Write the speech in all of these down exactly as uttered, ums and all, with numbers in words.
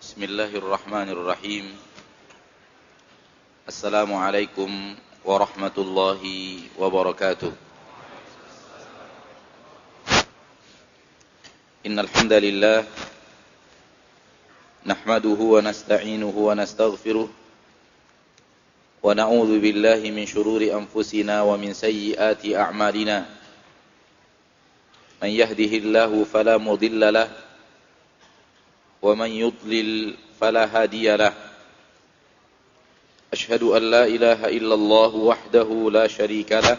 Bismillahirrahmanirrahim. Assalamualaikum warahmatullahi wabarakatuh. Innal hamdalillah nahmaduhu wa nasta'inuhu wa nastaghfiruh wa na'udzu billahi min shururi anfusina wa min sayyiati a'malina. Man yahdihillahu fala mudilla lahu ومن يضلل فلا هادي له أشهد أن لا إله إلا الله وحده لا شريك له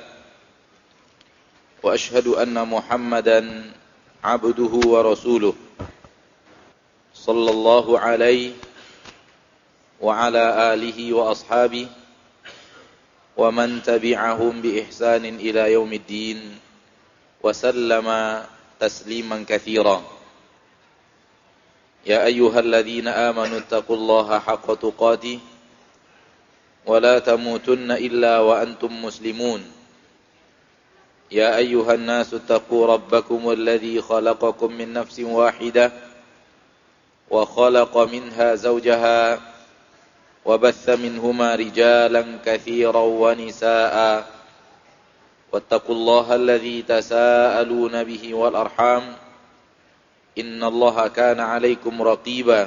وأشهد أن محمدا عبده ورسوله صلى الله عليه وعلى آله وأصحابه ومن تبعهم بإحسان إلى يوم الدين وسلم تسليما كثيرا. يا أيها الذين آمنوا اتقوا الله حق تقاته ولا تموتن إلا وأنتم مسلمون. يا أيها الناس اتقوا ربكم الذي خلقكم من نفس واحدة وخلق منها زوجها وبث منهما رجالا كثيرا ونساء واتقوا الله الذي تساءلون به والأرحام إن الله كان عليكم رقيبا.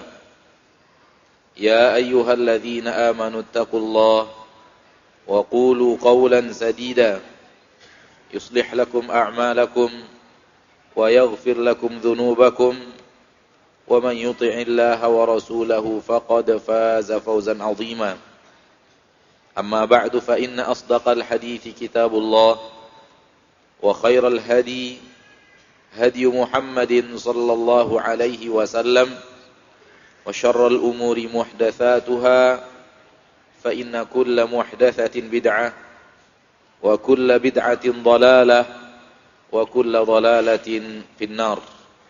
يا أيها الذين آمنوا اتقوا الله وقولوا قولا سديدا يصلح لكم أعمالكم ويغفر لكم ذنوبكم ومن يطع الله ورسوله فقد فاز فوزا عظيما. أما بعد فإن أصدق الحديث كتاب الله وخير الهدي هدي محمد صلى الله عليه وسلم وشر الأمور محدثاتها فإن كل محدثة بدعة وكل بدعة ضلالة وكل ضلالة في النار.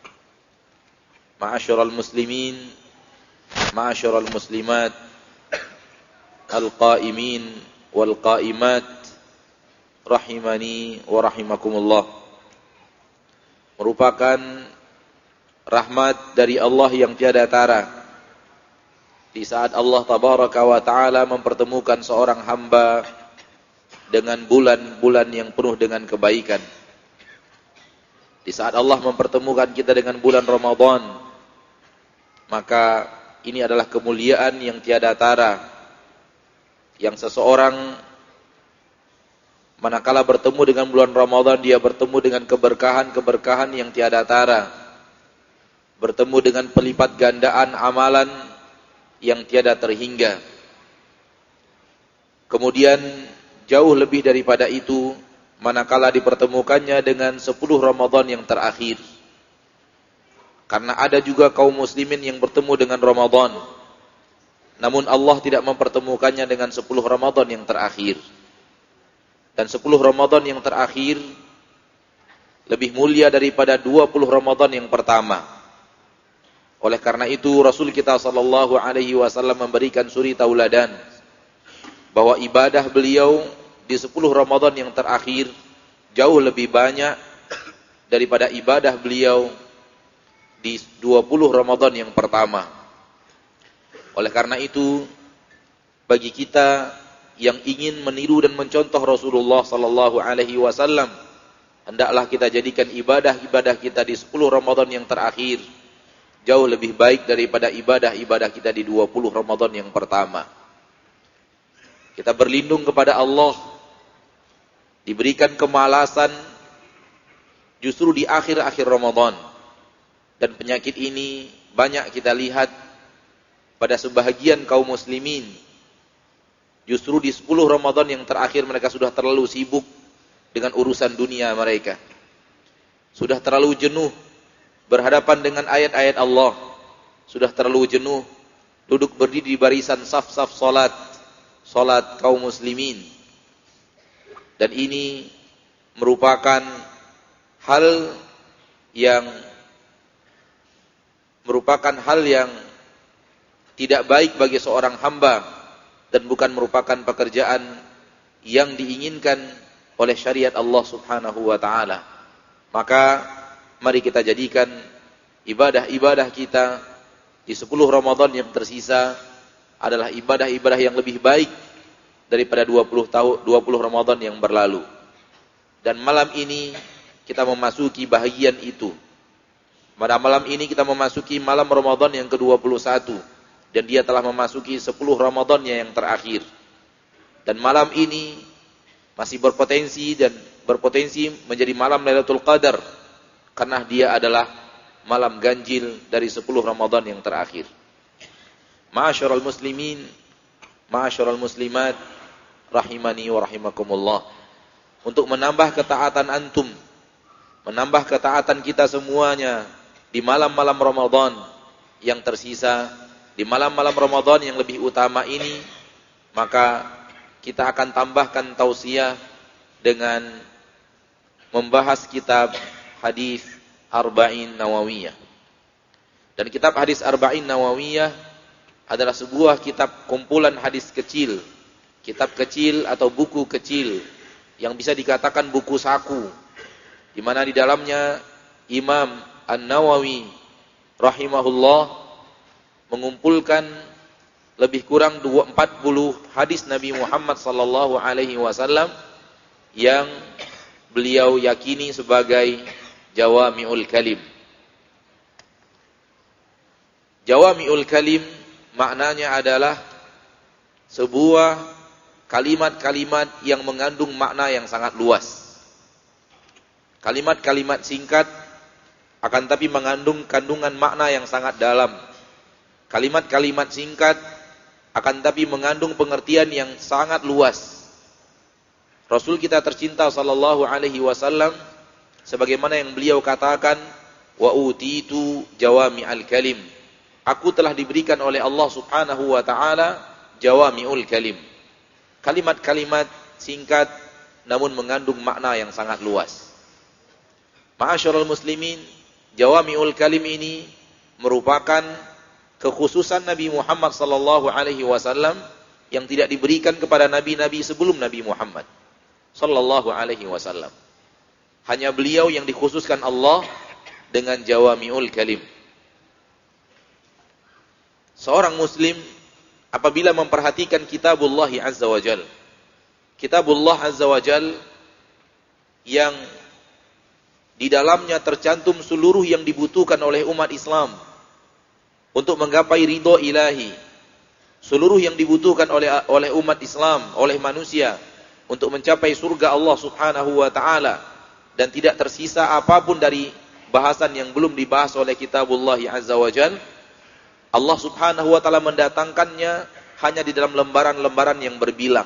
معاشر المسلمين معاشر المسلمات القائمين والقائمات رحمني ورحمكم الله. Merupakan rahmat dari Allah yang tiada tara di saat Allah tabaraka wa ta'ala mempertemukan seorang hamba dengan bulan-bulan yang penuh dengan kebaikan. Di saat Allah mempertemukan kita dengan bulan Ramadan, maka ini adalah kemuliaan yang tiada tara yang seseorang manakala bertemu dengan bulan Ramadan, dia bertemu dengan keberkahan-keberkahan yang tiada tara, bertemu dengan pelipat gandaan amalan yang tiada terhingga. Kemudian jauh lebih daripada itu, manakala dipertemukannya dengan sepuluh Ramadan yang terakhir. Karena ada juga kaum muslimin yang bertemu dengan Ramadan, namun Allah tidak mempertemukannya dengan sepuluh Ramadan yang terakhir. Dan sepuluh Ramadan yang terakhir lebih mulia daripada dua puluh Ramadan yang pertama. Oleh karena itu Rasul kita sallallahu alaihi wasallam memberikan suri tauladan bahwa ibadah beliau di sepuluh Ramadan yang terakhir jauh lebih banyak daripada ibadah beliau di dua puluh Ramadan yang pertama. Oleh karena itu bagi kita yang ingin meniru dan mencontoh Rasulullah sallallahu alaihi wasallam, hendaklah kita jadikan ibadah-ibadah kita di sepuluh Ramadan yang terakhir jauh lebih baik daripada ibadah-ibadah kita di dua puluh Ramadan yang pertama. Kita berlindung kepada Allah diberikan kemalasan justru di akhir-akhir Ramadan. Dan penyakit ini banyak kita lihat pada sebahagian kaum muslimin. Justru di sepuluh Ramadan yang terakhir mereka sudah terlalu sibuk dengan urusan dunia mereka. Sudah terlalu jenuh berhadapan dengan ayat-ayat Allah. Sudah terlalu jenuh duduk berdiri di barisan saf-saf salat, salat kaum muslimin. Dan ini merupakan hal yang merupakan hal yang tidak baik bagi seorang hamba dan bukan merupakan pekerjaan yang diinginkan oleh syariat Allah Subhanahu wa taala. Maka mari kita jadikan ibadah-ibadah kita di sepuluh Ramadan yang tersisa adalah ibadah-ibadah yang lebih baik daripada dua puluh tahun dua puluh Ramadan yang berlalu. Dan malam ini kita memasuki bahagian itu. Pada malam ini kita memasuki malam Ramadan yang ke dua puluh satu dan dia telah memasuki sepuluh Ramadannya yang terakhir. Dan malam ini masih berpotensi dan berpotensi menjadi malam Lailatul Qadar karena dia adalah malam ganjil dari sepuluh Ramadan yang terakhir. Ma'asyiral muslimin, ma'asyiral muslimat, rahimani wa rahimakumullah. Untuk menambah ketaatan antum, menambah ketaatan kita semuanya di malam-malam Ramadan yang tersisa, di malam-malam Ramadan yang lebih utama ini, maka kita akan tambahkan tausiah dengan membahas kitab hadis Arba'in Nawawiyah. Dan kitab hadis Arba'in Nawawiyah adalah sebuah kitab kumpulan hadis kecil, kitab kecil atau buku kecil yang bisa dikatakan buku saku, di mana di dalamnya Imam An-Nawawi rahimahullah mengumpulkan lebih kurang empat puluh hadis Nabi Muhammad sallallahu alaihi wasallam yang beliau yakini sebagai jawami'ul kalim. Jawami'ul kalim maknanya adalah sebuah kalimat-kalimat yang mengandung makna yang sangat luas. Kalimat-kalimat singkat akan tapi mengandung kandungan makna yang sangat dalam. Kalimat-kalimat singkat akan tapi mengandung pengertian yang sangat luas. Rasul kita tercinta sallallahu alaihi wasallam sebagaimana yang beliau katakan, wa utitu jawami'al kalim. Aku telah diberikan oleh Allah Subhanahu wa taala jawami'ul kalim. Kalimat-kalimat singkat namun mengandung makna yang sangat luas. Ma'asyiral muslimin, jawami'ul kalim ini merupakan kekhususan Nabi Muhammad sallallahu alaihi wasallam yang tidak diberikan kepada nabi-nabi sebelum Nabi Muhammad sallallahu alaihi wasallam. Hanya beliau yang dikhususkan Allah dengan jawami'ul kalim. Seorang muslim apabila memperhatikan kitabullah azza wa jal, kitabullah azza wa jal yang di dalamnya tercantum seluruh yang dibutuhkan oleh umat Islam untuk menggapai ridho ilahi, seluruh yang dibutuhkan oleh oleh umat Islam, oleh manusia untuk mencapai surga Allah Subhanahu wa taala, dan tidak tersisa apapun dari bahasan yang belum dibahas oleh kitabullah azza wa jal. Allah Subhanahu wa taala mendatangkannya hanya di dalam lembaran-lembaran yang berbilang.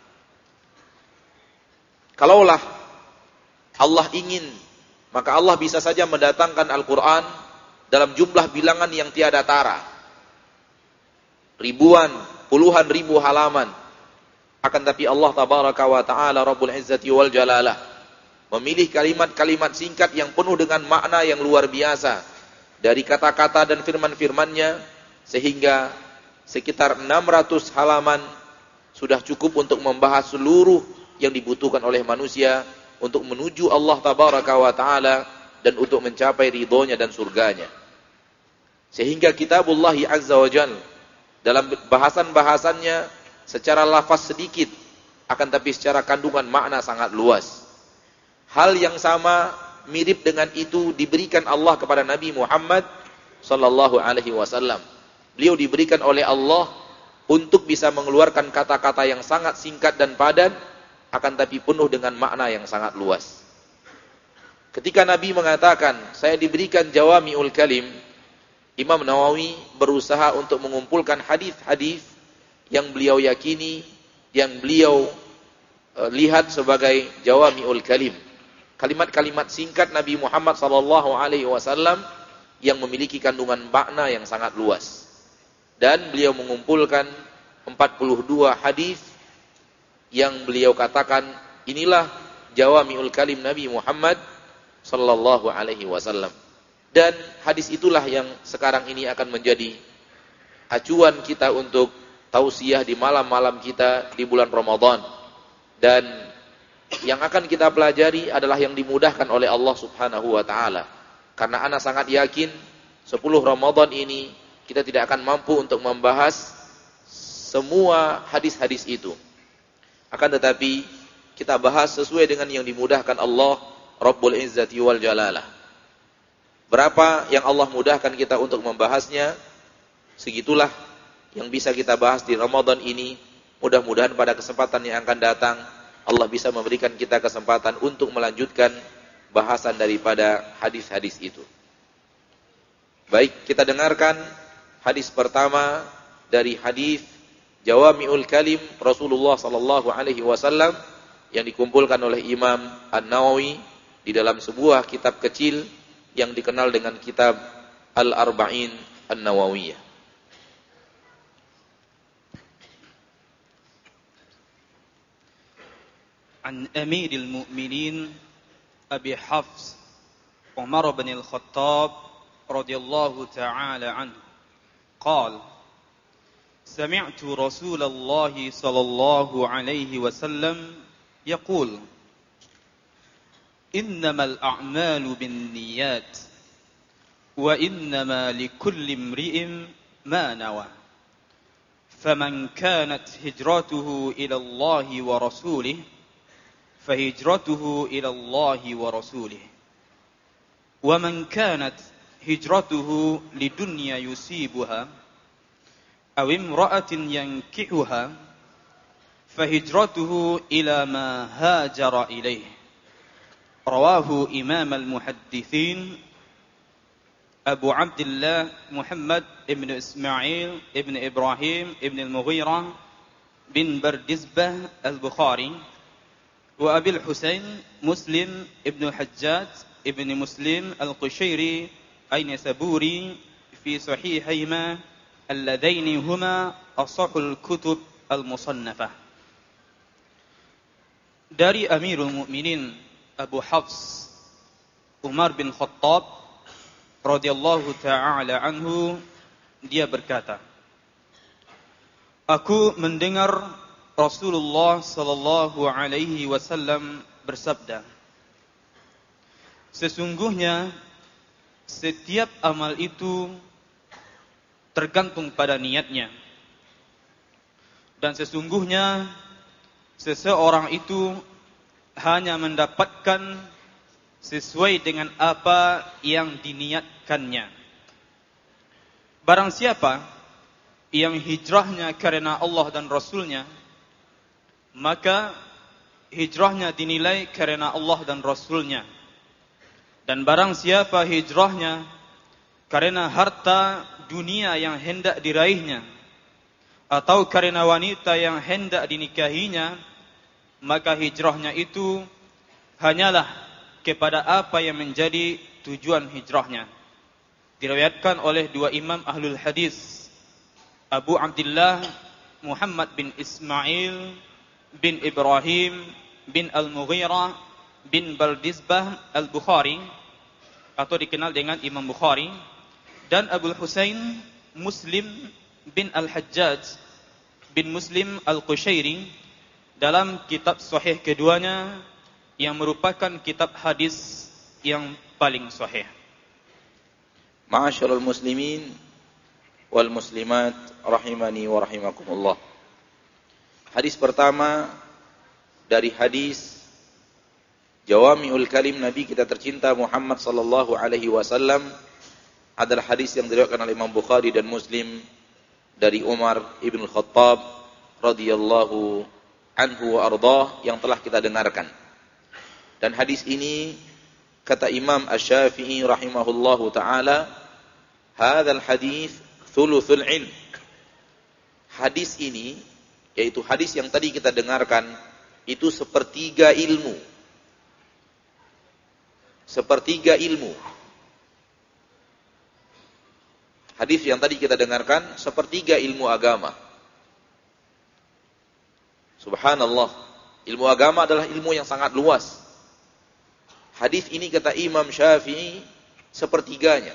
Kalaulah Allah ingin, maka Allah bisa saja mendatangkan Al-Qur'an dalam jumlah bilangan yang tiada tara. Ribuan, puluhan ribu halaman. Akan tapi Allah tabaraka wa taala Rabbul Izzati wal Jalalah memilih kalimat-kalimat singkat yang penuh dengan makna yang luar biasa dari kata-kata dan firman-firmannya, sehingga sekitar enam ratus halaman sudah cukup untuk membahas seluruh yang dibutuhkan oleh manusia untuk menuju Allah tabaraka wa taala dan untuk mencapai ridhonya dan surganya. Sehingga kitabullah azza wa jal dalam bahasan-bahasannya secara lafaz sedikit akan tapi secara kandungan makna sangat luas. Hal yang sama mirip dengan itu diberikan Allah kepada Nabi Muhammad sallallahu alaihi wasallam. Beliau diberikan oleh Allah untuk bisa mengeluarkan kata-kata yang sangat singkat dan padat, akan tapi penuh dengan makna yang sangat luas. Ketika Nabi mengatakan, saya diberikan jawami'ul kalim, Imam Nawawi berusaha untuk mengumpulkan hadis-hadis yang beliau yakini, yang beliau uh, lihat sebagai jawami'ul kalim. Kalimat-kalimat singkat Nabi Muhammad sallallahu alaihi wasallam yang memiliki kandungan makna yang sangat luas. Dan beliau mengumpulkan empat puluh dua hadis yang beliau katakan inilah jawami'ul kalim Nabi Muhammad sallallahu alaihi wasallam. Dan hadis itulah yang sekarang ini akan menjadi acuan kita untuk tausiah di malam-malam kita di bulan Ramadan. Dan yang akan kita pelajari adalah yang dimudahkan oleh Allah Subhanahu wa taala. Karena ana sangat yakin sepuluh Ramadan ini kita tidak akan mampu untuk membahas semua hadis-hadis itu. Akan tetapi kita bahas sesuai dengan yang dimudahkan Allah Rabbul Izzati wal Jalalah. Berapa yang Allah mudahkan kita untuk membahasnya, segitulah yang bisa kita bahas di Ramadan ini. Mudah-mudahan pada kesempatan yang akan datang Allah bisa memberikan kita kesempatan untuk melanjutkan bahasan daripada hadis-hadis itu. Baik, kita dengarkan hadis pertama dari hadis Jawami'ul Kalim Rasulullah sallallahu alaihi wasallam yang dikumpulkan oleh Imam An-Nawawi di dalam sebuah kitab kecil yang dikenal dengan kitab Al-Arba'in An-Nawawiyah. An Amiril Mu'minin Abi Hafs Umar bin Al-Khattab radhiyallahu ta'ala anhu qala sami'tu Rasulullah sallallahu alaihi wasallam yaqul innamal a'malu binniyat wa innama likulli imri'in ma nawa faman kanat hijratuhu ila Allah wa rasulih fahijratuhu ila Allah wa rasulih wa man kanat hijratuhu lidunya yusibuha aw imra'atin yankihuha fahijratuhu ila ma hajara ilayh. Rawahu Imam al-Muhaddithin Abu Abdullah Muhammad ibn Ismail ibn Ibrahim ibn al-Mughirah bin Bardizbah al-Bukhari wa Abil Husain Muslim ibn Hajjaj ibn Muslim al-Qushairi An-Nasaburi fi sahihayma alladaini huma ashahul kutub al-musannafah. Dari Amirul Mukminin Abu Hafs Umar bin Khattab radhiyallahu ta'ala anhu, dia berkata, aku mendengar Rasulullah sallallahu alaihi wasallam bersabda, sesungguhnya setiap amal itu tergantung pada niatnya, dan sesungguhnya seseorang itu hanya mendapatkan sesuai dengan apa yang diniatkannya. Barang siapa yang hijrahnya karena Allah dan Rasulnya, maka hijrahnya dinilai karena Allah dan Rasulnya. Dan barang siapa hijrahnya karena harta dunia yang hendak diraihnya, atau karena wanita yang hendak dinikahinya, maka hijrahnya itu hanyalah kepada apa yang menjadi tujuan hijrahnya. Diriwayatkan oleh dua imam ahlul hadis, Abu Abdullah Muhammad bin Ismail bin Ibrahim bin Al-Mughirah bin Bardizbah Al-Bukhari, atau dikenal dengan Imam Bukhari, dan Abu Husain Muslim bin Al-Hajjaj bin Muslim Al-Qushairi dalam kitab sahih keduanya yang merupakan kitab hadis yang paling sahih. Ma'asyiral muslimin wal muslimat rahimani wa rahimakumullah. Hadis pertama dari hadis Jawami'ul Kalim Nabi kita tercinta Muhammad sallallahu alaihi wasallam adalah hadis yang diriwayatkan oleh Imam Bukhari dan Muslim dari Umar ibn Khattab radhiyallahu anhu wa ardhah yang telah kita dengarkan. Dan hadis ini kata Imam Asy-Syafi'i rahimahullahu taala, hadzal hadis thuluthul ilm. Hadis ini, yaitu hadis yang tadi kita dengarkan, itu sepertiga ilmu. Sepertiga ilmu. Hadis yang tadi kita dengarkan sepertiga ilmu agama. Subhanallah, ilmu agama adalah ilmu yang sangat luas. Hadis ini kata Imam Syafi'i sepertiganya.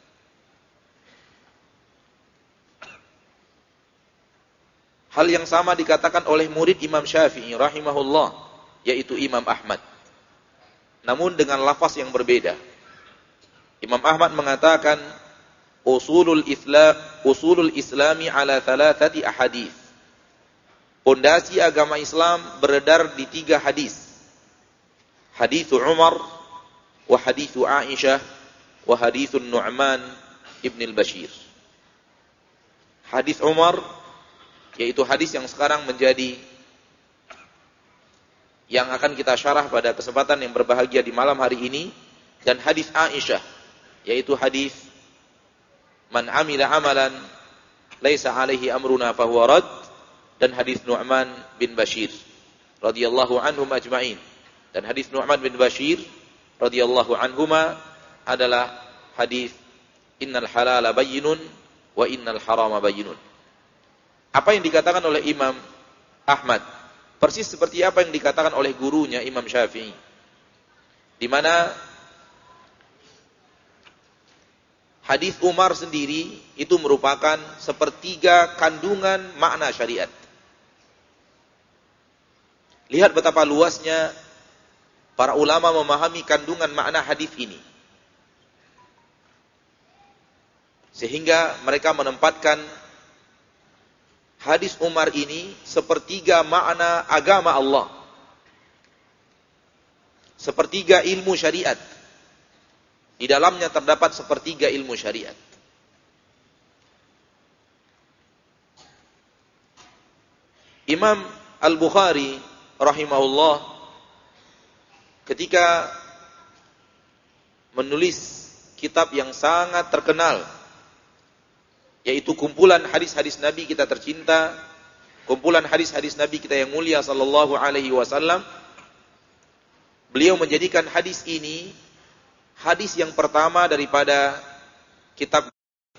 Hal yang sama dikatakan oleh murid Imam Syafi'i rahimahullah, yaitu Imam Ahmad. Namun dengan lafaz yang berbeda. Imam Ahmad mengatakan, usulul Islam usulul Islami ala thalathati ahadits. Pondasi agama Islam beredar di tiga hadis. Hadis Umar wa hadis Aisyah wa hadis Nu'man ibn al-Bashir. Hadis Umar yaitu hadis yang sekarang menjadi yang akan kita syarah pada kesempatan yang berbahagia di malam hari ini, dan hadis Aisyah yaitu hadis man amila amalan laisa alaihi amruna fahuwa rad, dan hadis Nu'man bin Bashir radhiyallahu anhum ajma'in. Dan hadis Nu'man bin Bashir radhiyallahu anhuma adalah hadis innal halala bayyinun wa innal harama bayyinun. Apa yang dikatakan oleh Imam Ahmad persis seperti apa yang dikatakan oleh gurunya Imam Syafi'i, di mana hadis Umar sendiri itu merupakan sepertiga kandungan makna syariat. Lihat betapa luasnya para ulama memahami kandungan makna hadis ini, sehingga mereka menempatkan hadis Umar ini sepertiga makna agama Allah, sepertiga ilmu syariat. Di dalamnya terdapat sepertiga ilmu syariat. Imam Al-Bukhari rahimahullah ketika menulis kitab yang sangat terkenal, yaitu kumpulan hadis-hadis Nabi kita tercinta, kumpulan hadis-hadis Nabi kita yang mulia sallallahu alaihi wasallam, beliau menjadikan hadis ini hadis yang pertama daripada kitab.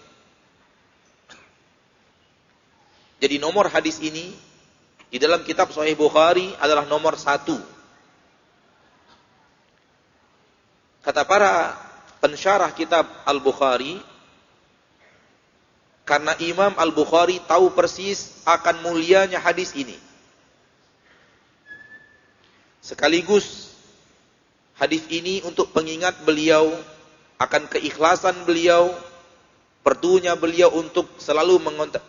Jadi nomor hadis ini di dalam kitab Sahih Bukhari adalah nomor satu. Kata para pensyarah kitab Al-Bukhari, karena Imam Al-Bukhari tahu persis akan mulianya hadis ini. Sekaligus hadis ini untuk pengingat beliau akan keikhlasan beliau, pertunya beliau untuk selalu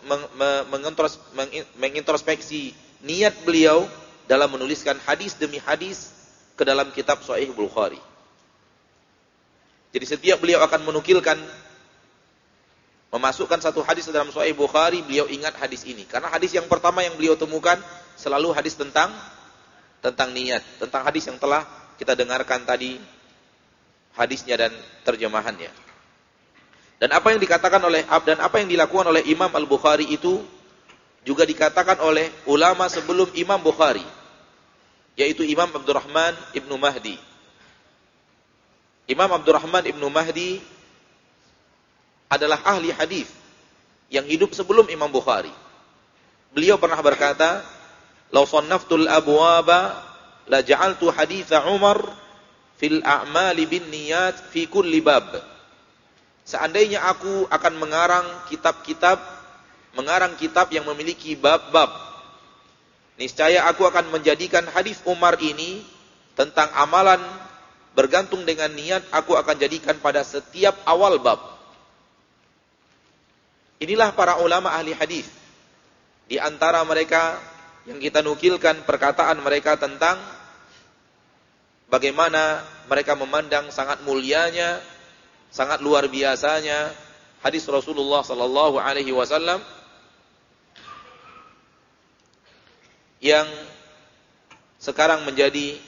mengintrospeksi niat beliau dalam menuliskan hadis demi hadis ke dalam kitab Sahih Bukhari. Jadi setiap beliau akan menukilkan, memasukkan satu hadis ke dalam Sahih Bukhari, beliau ingat hadis ini. Karena hadis yang pertama yang beliau temukan selalu hadis tentang tentang niat, tentang hadis yang telah kita dengarkan tadi hadisnya dan terjemahannya. Dan apa yang dikatakan oleh dan apa yang dilakukan oleh Imam Al-Bukhari itu juga dikatakan oleh ulama sebelum Imam Bukhari, yaitu Imam Abdurrahman Ibnu Mahdi. Imam Abdurrahman Ibnu Mahdi adalah ahli hadis yang hidup sebelum Imam Bukhari. Beliau pernah berkata, "Lau sannaftul abwaba la ja'altu haditsa Umar fil a'mali bin niyat fi kulli bab." Seandainya aku akan mengarang kitab-kitab, mengarang kitab yang memiliki bab-bab, niscaya aku akan menjadikan hadis Umar ini tentang amalan bergantung dengan niat, aku akan jadikan pada setiap awal bab. Inilah para ulama ahli hadis. Di antara mereka yang kita nukilkan perkataan mereka tentang bagaimana mereka memandang sangat mulianya, sangat luar biasanya hadis Rasulullah sallallahu alaihi wasallam yang sekarang menjadi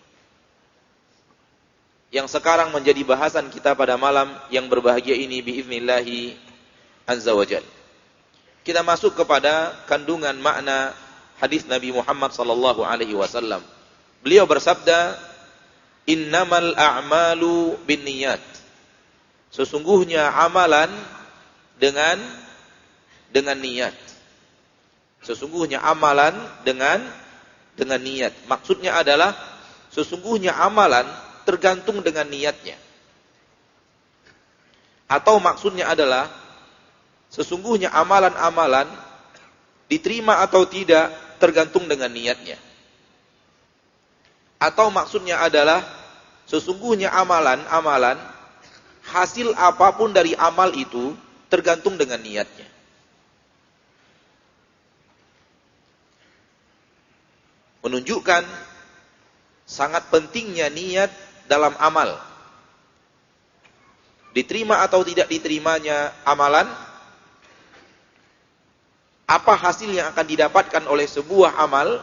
yang sekarang menjadi bahasan kita pada malam yang berbahagia ini biiznillahi azza wajalla. Kita masuk kepada kandungan makna hadis Nabi Muhammad sallallahu alaihi wasallam. Beliau bersabda, "Innamal a'malu binniyat." Sesungguhnya amalan dengan dengan niat. Sesungguhnya amalan dengan dengan niat. Maksudnya adalah sesungguhnya amalan tergantung dengan niatnya. Atau maksudnya adalah sesungguhnya amalan-amalan diterima atau tidak tergantung dengan niatnya. Atau maksudnya adalah sesungguhnya amalan-amalan hasil apapun dari amal itu tergantung dengan niatnya. Menunjukkan sangat pentingnya niat dalam amal. Diterima atau tidak diterimanya amalan, apa hasil yang akan didapatkan oleh sebuah amal,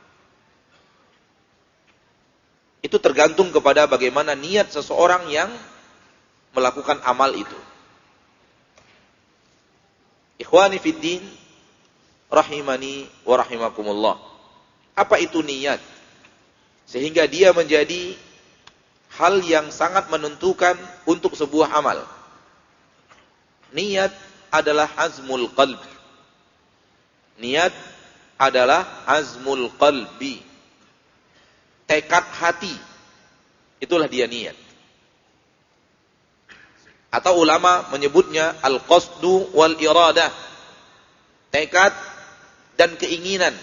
itu tergantung kepada bagaimana niat seseorang yang melakukan amal itu. Ikhwani fiddin, rahimani wa rahimakumullah. Apa itu niat? Sehingga dia menjadi hal yang sangat menentukan untuk sebuah amal. Niat adalah azmul qalb. Niat adalah azmul qalbi. Tekad hati. Itulah dia niat. Atau ulama menyebutnya al-qasdu wal iradah. Tekad dan keinginan.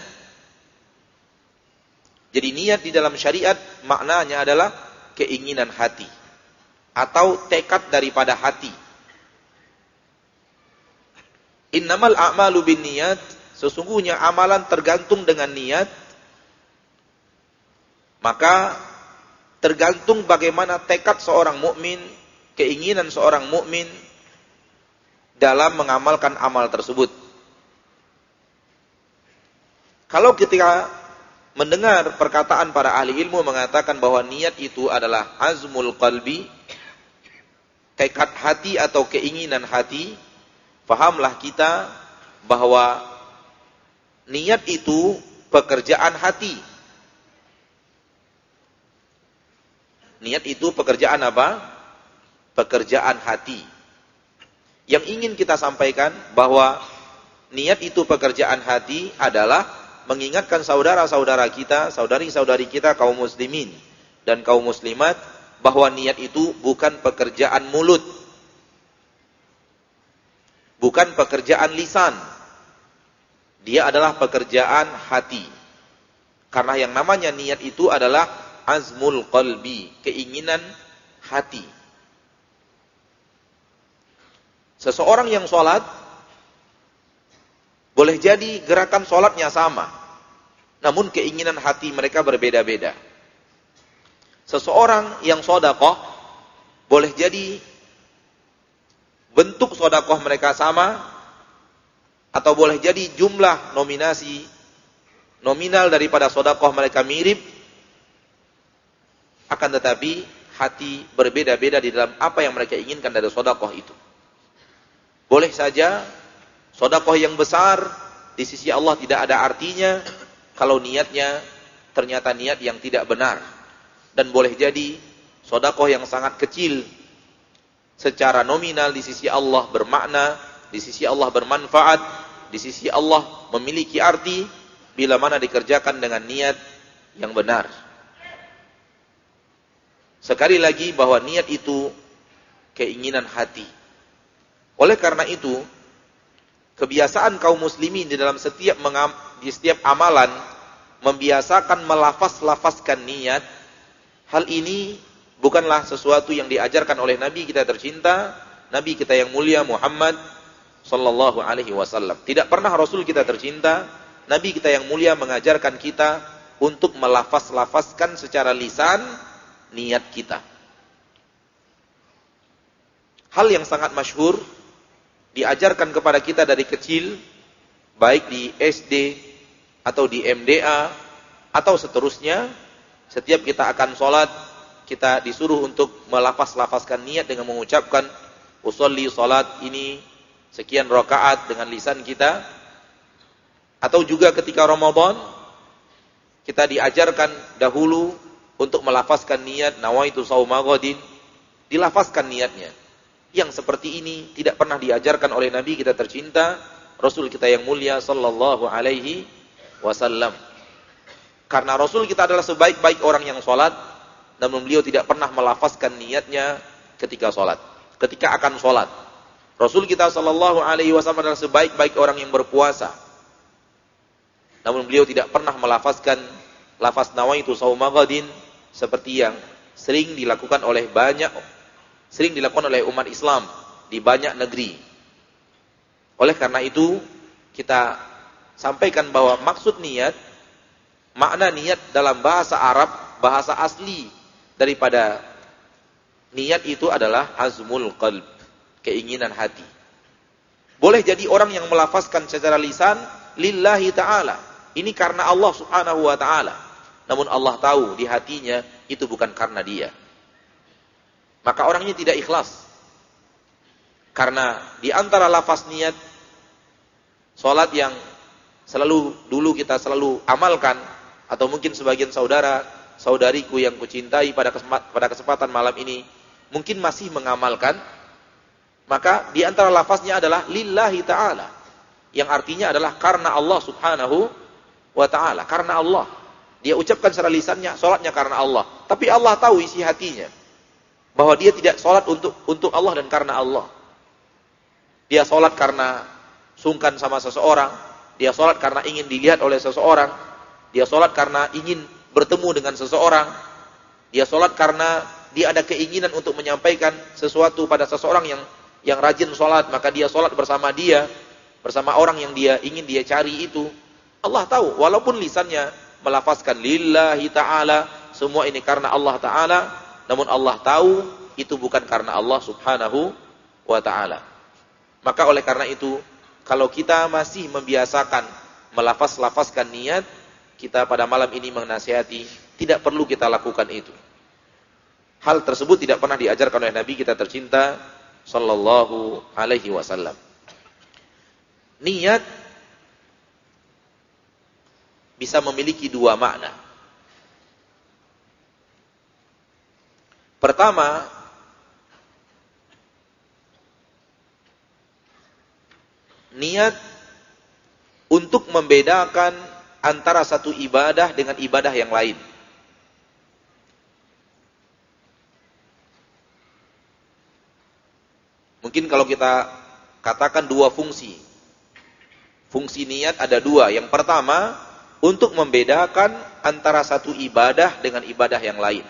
Jadi niat di dalam syariat maknanya adalah keinginan hati atau tekad daripada hati. Innamal a'malu binniyat, sesungguhnya amalan tergantung dengan niat. Maka tergantung bagaimana tekad seorang mukmin, keinginan seorang mukmin dalam mengamalkan amal tersebut. Kalau ketika mendengar perkataan para ahli ilmu mengatakan bahwa niat itu adalah azmul qalbi, tekad hati atau keinginan hati, fahamlah kita bahwa niat itu pekerjaan hati. Niat itu pekerjaan apa? Pekerjaan hati. Yang ingin kita sampaikan bahwa niat itu pekerjaan hati adalah mengingatkan saudara-saudara kita, saudari-saudari kita kaum muslimin dan kaum muslimat bahwa niat itu bukan pekerjaan mulut. Bukan pekerjaan lisan. Dia adalah pekerjaan hati. Karena yang namanya niat itu adalah azmul qalbi, keinginan hati. Seseorang yang sholat, boleh jadi gerakan sholatnya sama, namun keinginan hati mereka berbeda-beda. Seseorang yang sedekah, boleh jadi bentuk sedekah mereka sama, atau boleh jadi jumlah nominasi, nominal daripada sedekah mereka mirip, akan tetapi hati berbeda-beda di dalam apa yang mereka inginkan dari sedekah itu. Boleh saja sedekah yang besar di sisi Allah tidak ada artinya kalau niatnya ternyata niat yang tidak benar. Dan boleh jadi sedekah yang sangat kecil secara nominal di sisi Allah bermakna, di sisi Allah bermanfaat, di sisi Allah memiliki arti bila mana dikerjakan dengan niat yang benar. Sekali lagi bahwa niat itu keinginan hati. Oleh karena itu, kebiasaan kaum muslimin di dalam setiap mengam, di setiap amalan membiasakan melafaz-lafazkan niat. Hal ini bukanlah sesuatu yang diajarkan oleh Nabi kita tercinta, Nabi kita yang mulia Muhammad sallallahu alaihi wasallam. Tidak pernah Rasul kita tercinta, Nabi kita yang mulia mengajarkan kita untuk melafaz-lafazkan secara lisan niat kita. Hal yang sangat masyhur diajarkan kepada kita dari kecil, baik di S D atau di M D A atau seterusnya, setiap kita akan sholat, kita disuruh untuk melafaz-lafazkan niat dengan mengucapkan usolli sholat ini sekian rakaat dengan lisan kita. Atau juga ketika Ramadan, kita diajarkan dahulu untuk melafazkan niat nawaitu shauma ghadin, dilafazkan niatnya. Yang seperti ini tidak pernah diajarkan oleh Nabi kita tercinta, Rasul kita yang mulia sallallahu alaihi wasallam. Karena Rasul kita adalah sebaik-baik orang yang sholat, namun beliau tidak pernah melafazkan niatnya ketika sholat, ketika akan sholat. Rasul kita sallallahu alaihi wasallam adalah sebaik-baik orang yang berpuasa, namun beliau tidak pernah melafazkan lafaz nawaitu shauma ghadin seperti yang sering dilakukan oleh banyak sering dilakukan oleh umat Islam di banyak negeri. Oleh karena itu, kita sampaikan bahwa maksud niat, makna niat dalam bahasa Arab, bahasa asli daripada niat itu adalah azmul qalb, keinginan hati. Boleh jadi orang yang melafazkan secara lisan, lillahi ta'ala, ini karena Allah subhanahu wa ta'ala. Namun Allah tahu di hatinya itu bukan karena dia. Maka orangnya tidak ikhlas. Karena di antara lafaz niat, salat yang selalu dulu kita selalu amalkan, atau mungkin sebagian saudara, saudariku yang kucintai pada kesempatan, pada kesempatan malam ini, mungkin masih mengamalkan, maka di antara lafaznya adalah lillahi ta'ala, yang artinya adalah karena Allah subhanahu wa ta'ala, karena Allah. Dia ucapkan secara lisannya, salatnya karena Allah. Tapi Allah tahu isi hatinya, bahwa dia tidak salat untuk untuk Allah dan karena Allah. Dia salat karena sungkan sama seseorang, dia salat karena ingin dilihat oleh seseorang, dia salat karena ingin bertemu dengan seseorang, dia salat karena dia ada keinginan untuk menyampaikan sesuatu pada seseorang yang yang rajin salat, maka dia salat bersama dia, bersama orang yang dia ingin dia cari itu. Allah tahu, walaupun lisannya melafazkan lillahi ta'ala, semua ini karena Allah ta'ala, namun Allah tahu itu bukan karena Allah subhanahu wa ta'ala. Maka oleh karena itu, kalau kita masih membiasakan melafaz-lafazkan niat, kita pada malam ini menasihati, tidak perlu kita lakukan itu. Hal tersebut tidak pernah diajarkan oleh Nabi kita tercinta sallallahu alaihi wasallam. Niat bisa memiliki dua makna. Pertama, niat untuk membedakan antara satu ibadah dengan ibadah yang lain. Mungkin kalau kita katakan dua fungsi. Fungsi niat ada dua. Yang pertama, untuk membedakan antara satu ibadah dengan ibadah yang lain.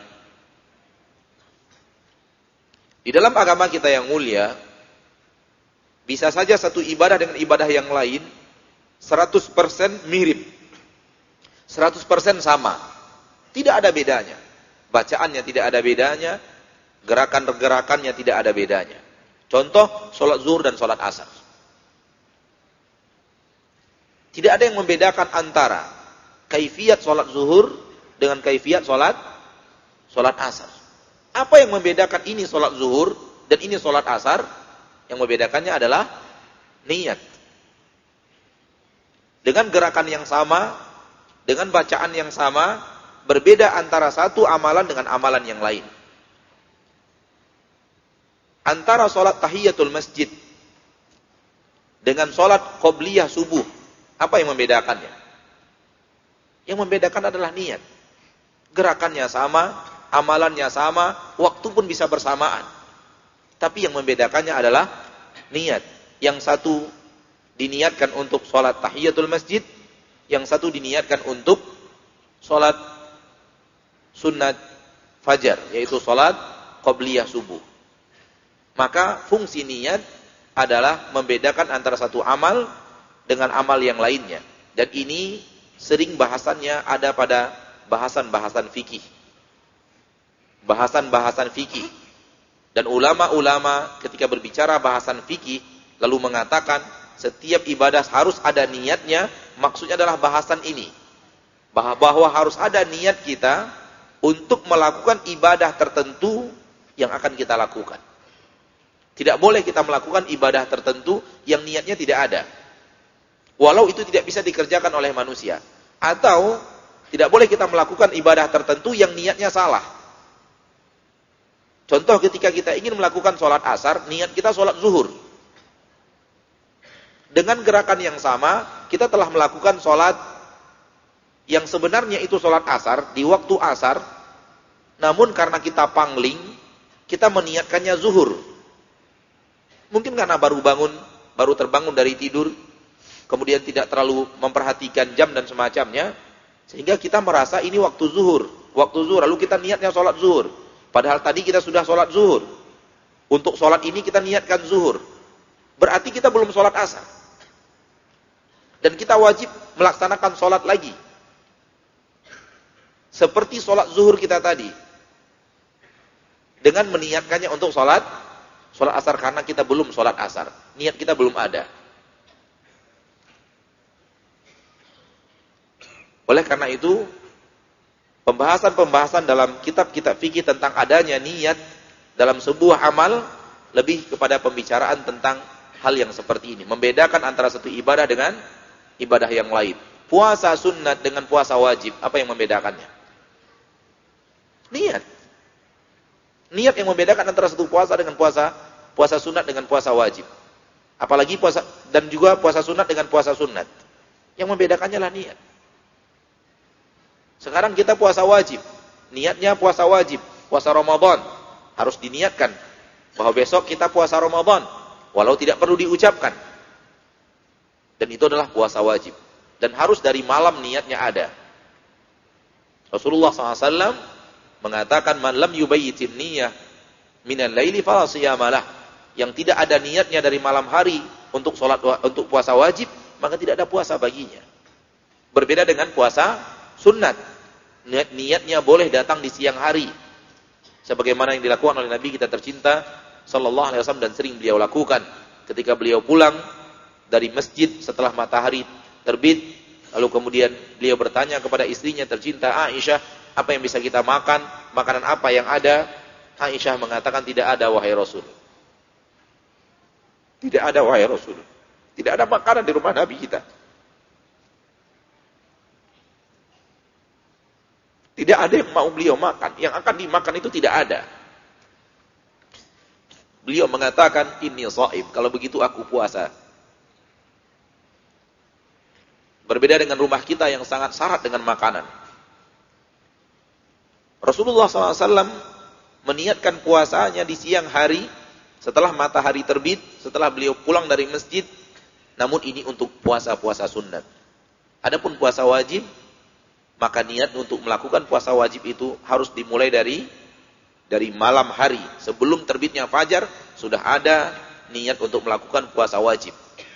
Di dalam agama kita yang mulia, bisa saja satu ibadah dengan ibadah yang lain seratus persen mirip, seratus persen sama, tidak ada bedanya. Bacaannya tidak ada bedanya, gerakan-gerakannya tidak ada bedanya. Contoh, sholat zuhur dan sholat asar. Tidak ada yang membedakan antara kaifiyat sholat zuhur dengan kaifiyat sholat sholat asar. Apa yang membedakan ini sholat zuhur dan ini sholat asar? Yang membedakannya adalah niat. Dengan gerakan yang sama, dengan bacaan yang sama, berbeda antara satu amalan dengan amalan yang lain. Antara sholat tahiyatul masjid dengan sholat qobliyah subuh, apa yang membedakannya? Yang membedakan adalah niat. Gerakannya sama, amalannya sama, waktu pun bisa bersamaan. Tapi yang membedakannya adalah niat. Yang satu diniatkan untuk sholat tahiyatul masjid, yang satu diniatkan untuk sholat sunnat fajar, yaitu sholat qobliyah subuh. Maka fungsi niat adalah membedakan antara satu amal dengan amal yang lainnya. Dan ini sering bahasannya ada pada bahasan-bahasan fikih. Bahasan-bahasan fikih. Dan ulama-ulama ketika berbicara bahasan fikih lalu mengatakan setiap ibadah harus ada niatnya, maksudnya adalah bahasan ini. Bahwa harus ada niat kita untuk melakukan ibadah tertentu yang akan kita lakukan. Tidak boleh kita melakukan ibadah tertentu yang niatnya tidak ada. Walau itu tidak bisa dikerjakan oleh manusia. Atau tidak boleh kita melakukan ibadah tertentu yang niatnya salah. Contoh ketika kita ingin melakukan sholat asar, niat kita sholat zuhur. Dengan gerakan yang sama, kita telah melakukan sholat yang sebenarnya itu sholat asar, di waktu asar, namun karena kita pangling, kita meniatkannya zuhur. Mungkin karena baru bangun, baru terbangun dari tidur, kemudian tidak terlalu memperhatikan jam dan semacamnya, sehingga kita merasa ini waktu zuhur, waktu zuhur, lalu kita niatnya sholat zuhur. Padahal tadi kita sudah sholat zuhur. Untuk sholat ini kita niatkan zuhur. Berarti kita belum sholat asar. Dan kita wajib melaksanakan sholat lagi. Seperti sholat zuhur kita tadi. Dengan meniatkannya untuk sholat, sholat asar karena kita belum sholat asar. Niat kita belum ada. Oleh karena itu, pembahasan-pembahasan dalam kitab-kitab fikih tentang adanya niat dalam sebuah amal lebih kepada pembicaraan tentang hal yang seperti ini. Membedakan antara satu ibadah dengan ibadah yang lain. Puasa sunat dengan puasa wajib, apa yang membedakannya? Niat. Niat yang membedakan antara satu puasa dengan puasa puasa sunat dengan puasa wajib. Apalagi puasa dan juga puasa sunat dengan puasa sunat. Yang membedakannya lah niat. Sekarang kita puasa wajib. Niatnya puasa wajib, puasa Ramadan. Harus diniatkan bahwa besok kita puasa Ramadan, walau tidak perlu diucapkan. Dan itu adalah puasa wajib. Dan harus dari malam niatnya ada. Rasulullah shallallahu alaihi wasallam mengatakan, man lam yubayyitin niyah minal laili fala siyamalah. Yang tidak ada niatnya dari malam hari untuk salat untuk puasa wajib, maka tidak ada puasa baginya. Berbeda dengan puasa sunat. Niat niatnya boleh datang di siang hari. Sebagaimana yang dilakukan oleh Nabi kita tercinta sallallahu alaihi wasallam dan sering beliau lakukan ketika beliau pulang dari masjid setelah matahari terbit, lalu kemudian beliau bertanya kepada istrinya tercinta Aisyah, apa yang bisa kita makan? Makanan apa yang ada? Aisyah mengatakan, tidak ada wahai Rasul. Tidak ada wahai Rasul. Tidak ada makanan di rumah Nabi kita. Tidak ada yang mau beliau makan. Yang akan dimakan itu tidak ada. Beliau mengatakan, inni shaim. Kalau begitu aku puasa. Berbeda dengan rumah kita yang sangat syarat dengan makanan. Rasulullah shallallahu alaihi wasallam meniatkan puasanya di siang hari setelah matahari terbit, setelah beliau pulang dari masjid. Namun ini untuk puasa-puasa sunnat. Adapun puasa wajib, maka niat untuk melakukan puasa wajib itu harus dimulai dari dari malam hari. Sebelum terbitnya fajar sudah ada niat untuk melakukan puasa wajib.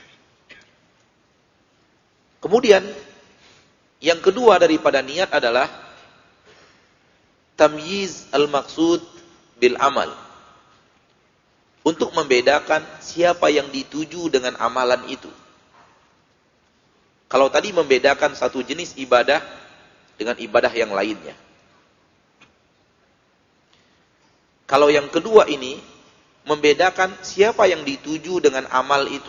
Kemudian yang kedua daripada niat adalah tamyiz al-maqsud bil amal. Untuk membedakan siapa yang dituju dengan amalan itu. Kalau tadi membedakan satu jenis ibadah dengan ibadah yang lainnya. Kalau yang kedua ini membedakan siapa yang dituju dengan amal itu.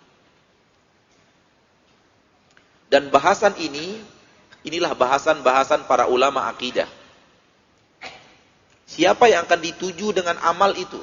Dan bahasan ini, inilah bahasan-bahasan para ulama akidah. Siapa yang akan dituju dengan amal itu?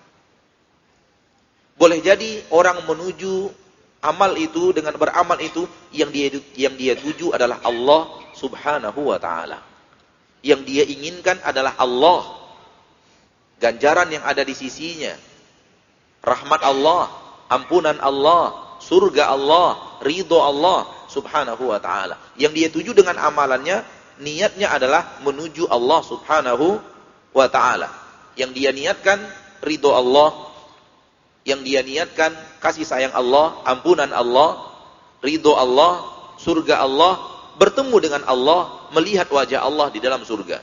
Boleh jadi orang menuju amal itu dengan beramal itu yang dia yang dia tuju adalah Allah Subhanahu wa taala. Yang dia inginkan adalah Allah. Ganjaran yang ada di sisinya. Rahmat Allah, ampunan Allah, surga Allah, ridho Allah Subhanahu wa taala. Yang dia tuju dengan amalannya, niatnya adalah menuju Allah Subhanahu wa ta'ala. Yang dia niatkan ridho Allah, yang dia niatkan kasih sayang Allah, ampunan Allah, ridho Allah, surga Allah, bertemu dengan Allah, melihat wajah Allah di dalam surga.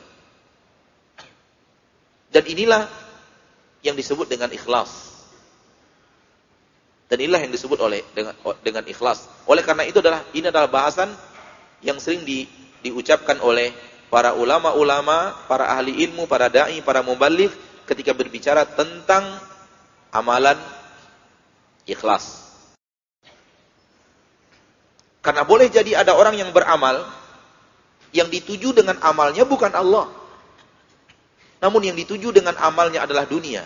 Dan inilah yang disebut dengan ikhlas. Dan inilah yang disebut oleh dengan dengan ikhlas. Oleh karena itu adalah ini adalah bahasan yang sering di, diucapkan oleh para ulama-ulama, para ahli ilmu, para dai, para muballigh ketika berbicara tentang amalan ikhlas. Karena boleh jadi ada orang yang beramal yang dituju dengan amalnya bukan Allah. Namun yang dituju dengan amalnya adalah dunia.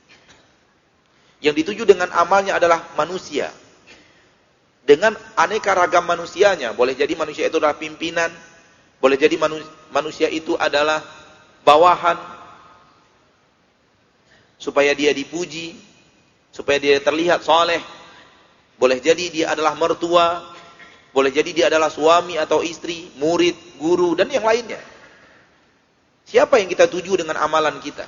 Yang dituju dengan amalnya adalah manusia. Dengan aneka ragam manusianya. Boleh jadi manusia itu adalah pimpinan. Boleh jadi manusia itu adalah bawahan. Supaya dia dipuji. Supaya dia terlihat soleh. Boleh jadi dia adalah mertua. Boleh jadi dia adalah suami atau istri, murid, guru, dan yang lainnya. Siapa yang kita tuju dengan amalan kita?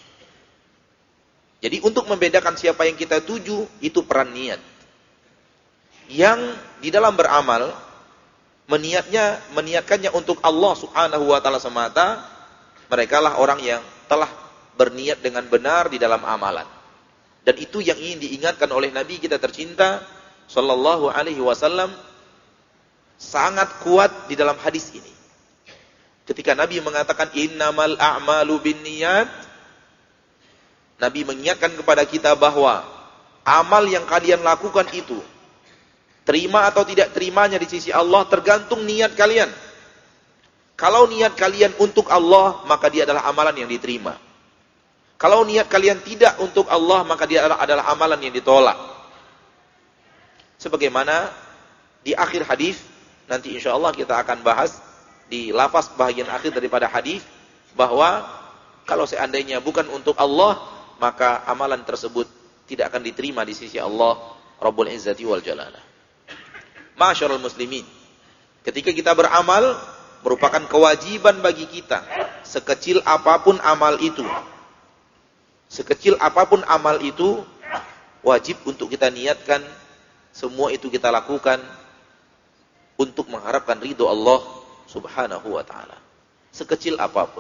Jadi untuk membedakan siapa yang kita tuju, itu peran niat. yang di dalam beramal meniatnya meniatkannya untuk Allah Subhanahu wa taala semata, merekalah orang yang telah berniat dengan benar di dalam amalan. Dan itu yang ingin diingatkan oleh Nabi kita tercinta sallallahu alaihi wasallam sangat kuat di dalam hadis ini. Ketika Nabi mengatakan innamal a'malu binniyat, Nabi mengingatkan kepada kita bahwa amal yang kalian lakukan itu terima atau tidak terimanya di sisi Allah tergantung niat kalian. Kalau niat kalian untuk Allah, maka dia adalah amalan yang diterima. Kalau niat kalian tidak untuk Allah, maka dia adalah, adalah amalan yang ditolak. Sebagaimana di akhir hadis, nanti insya Allah kita akan bahas di lafaz bahagian akhir daripada hadis, bahwa kalau seandainya bukan untuk Allah, maka amalan tersebut tidak akan diterima di sisi Allah Rabbul Izzati wal Jalalah. Ma'asyiral muslimin, ketika kita beramal, merupakan kewajiban bagi kita, sekecil apapun amal itu, sekecil apapun amal itu, wajib untuk kita niatkan, semua itu kita lakukan untuk mengharapkan ridho Allah Subhanahu wa ta'ala. Sekecil apapun.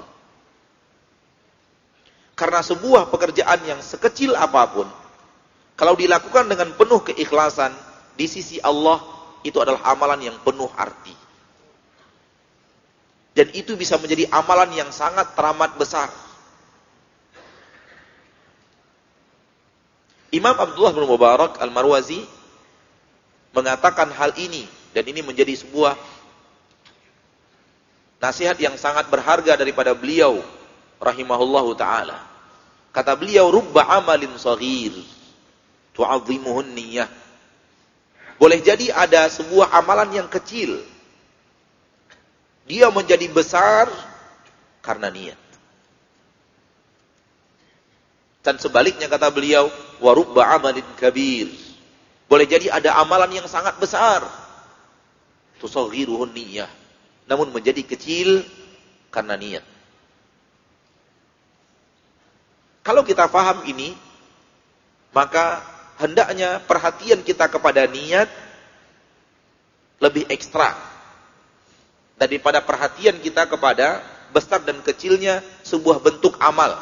Karena sebuah pekerjaan yang sekecil apapun, kalau dilakukan dengan penuh keikhlasan, di sisi Allah, itu adalah amalan yang penuh arti. Dan itu bisa menjadi amalan yang sangat teramat besar. Imam Abdullah bin Mubarak Al-Marwazi mengatakan hal ini, dan ini menjadi sebuah nasihat yang sangat berharga daripada beliau rahimahullahu ta'ala. Kata beliau, rubba amalin saghir tu'azzimuhun niyah. Boleh jadi ada sebuah amalan yang kecil, dia menjadi besar karena niat. Dan sebaliknya kata beliau, wa rubba amalin kabir. Boleh jadi ada amalan yang sangat besar, tusaghiruhun niyah, namun menjadi kecil karena niat. Kalau kita faham ini, maka hendaknya perhatian kita kepada niat lebih ekstra daripada perhatian kita kepada besar dan kecilnya sebuah bentuk amal.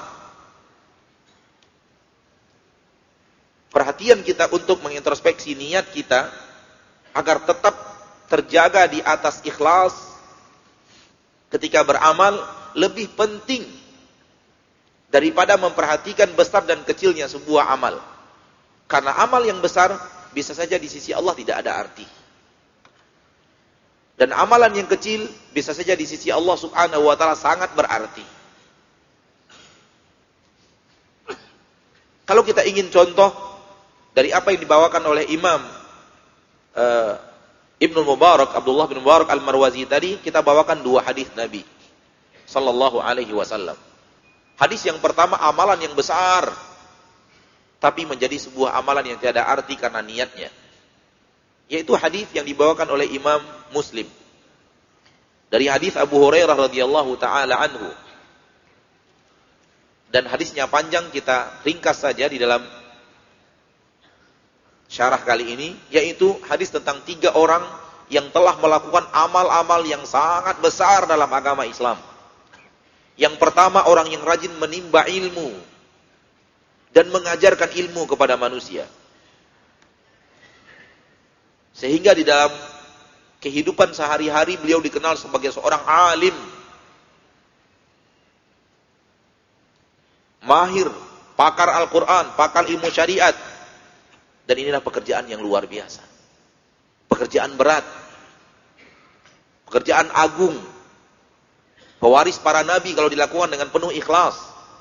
Perhatian kita untuk mengintrospeksi niat kita agar tetap terjaga di atas ikhlas ketika beramal lebih penting daripada memperhatikan besar dan kecilnya sebuah amal. Karena amal yang besar bisa saja di sisi Allah tidak ada arti. Dan amalan yang kecil bisa saja di sisi Allah Subhanahu wa ta'ala sangat berarti. Kalau kita ingin contoh dari apa yang dibawakan oleh Imam uh, Ibnu Mubarak, Abdullah bin Mubarak Al-Marwazi tadi, kita bawakan dua hadis Nabi sallallahu alaihi wasallam. Hadis yang pertama amalan yang besar, tapi menjadi sebuah amalan yang tiada arti karena niatnya. Yaitu hadis yang dibawakan oleh Imam Muslim. Dari hadis Abu Hurairah radhiyallahu taala anhu. Dan hadisnya panjang, kita ringkas saja di dalam syarah kali ini, yaitu hadis tentang tiga orang yang telah melakukan amal-amal yang sangat besar dalam agama Islam. Yang pertama, orang yang rajin menimba ilmu dan mengajarkan ilmu kepada manusia. Sehingga di dalam kehidupan sehari-hari beliau dikenal sebagai seorang alim, mahir, pakar Al-Quran, pakar ilmu syariat. Dan inilah pekerjaan yang luar biasa. Pekerjaan berat. Pekerjaan agung. Pewaris para nabi kalau dilakukan dengan penuh ikhlas.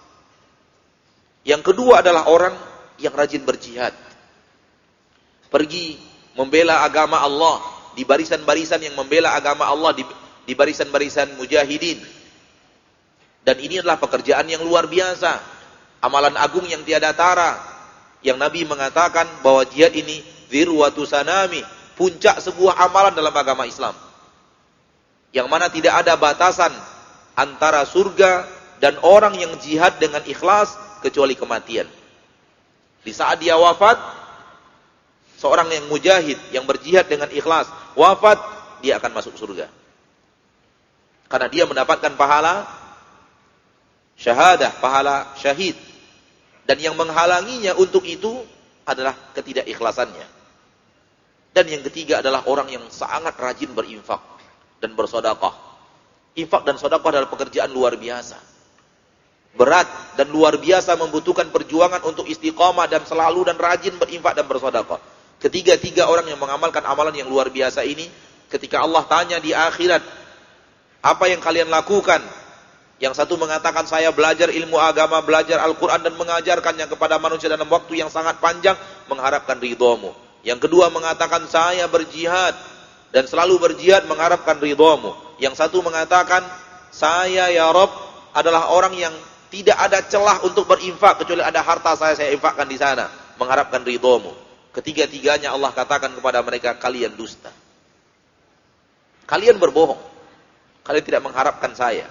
Yang kedua adalah orang yang rajin berjihad. Pergi membela agama Allah di barisan-barisan yang membela agama Allah, di, di barisan-barisan mujahidin. Dan ini adalah pekerjaan yang luar biasa. Amalan agung yang tiada tara. Yang Nabi mengatakan bahwa jihad ini dzirwatu sanami, puncak sebuah amalan dalam agama Islam. Yang mana tidak ada batasan antara surga dan orang yang jihad dengan ikhlas kecuali kematian. Di saat dia wafat, seorang yang mujahid, yang berjihad dengan ikhlas, wafat, dia akan masuk surga. Karena dia mendapatkan pahala syahadah, pahala syahid. Dan yang menghalanginya untuk itu adalah ketidakikhlasannya. Dan yang ketiga adalah orang yang sangat rajin berinfak dan bersedekah. Infak dan sedekah adalah pekerjaan luar biasa. Berat dan luar biasa, membutuhkan perjuangan untuk istiqamah dan selalu dan rajin berinfak dan bersedekah. Ketiga-tiga orang yang mengamalkan amalan yang luar biasa ini, ketika Allah tanya di akhirat, apa yang kalian lakukan? Yang satu mengatakan, saya belajar ilmu agama, belajar Al-Quran dan mengajarkannya kepada manusia dalam waktu yang sangat panjang, mengharapkan ridhamu. Yang kedua mengatakan, saya berjihad dan selalu berjihad mengharapkan ridhamu. Yang satu mengatakan, saya ya Rabb adalah orang yang tidak ada celah untuk berinfak, kecuali ada harta saya, saya infakkan di sana, mengharapkan ridhamu. Ketiga-tiganya Allah katakan kepada mereka, kalian dusta. Kalian berbohong. Kalian tidak mengharapkan saya.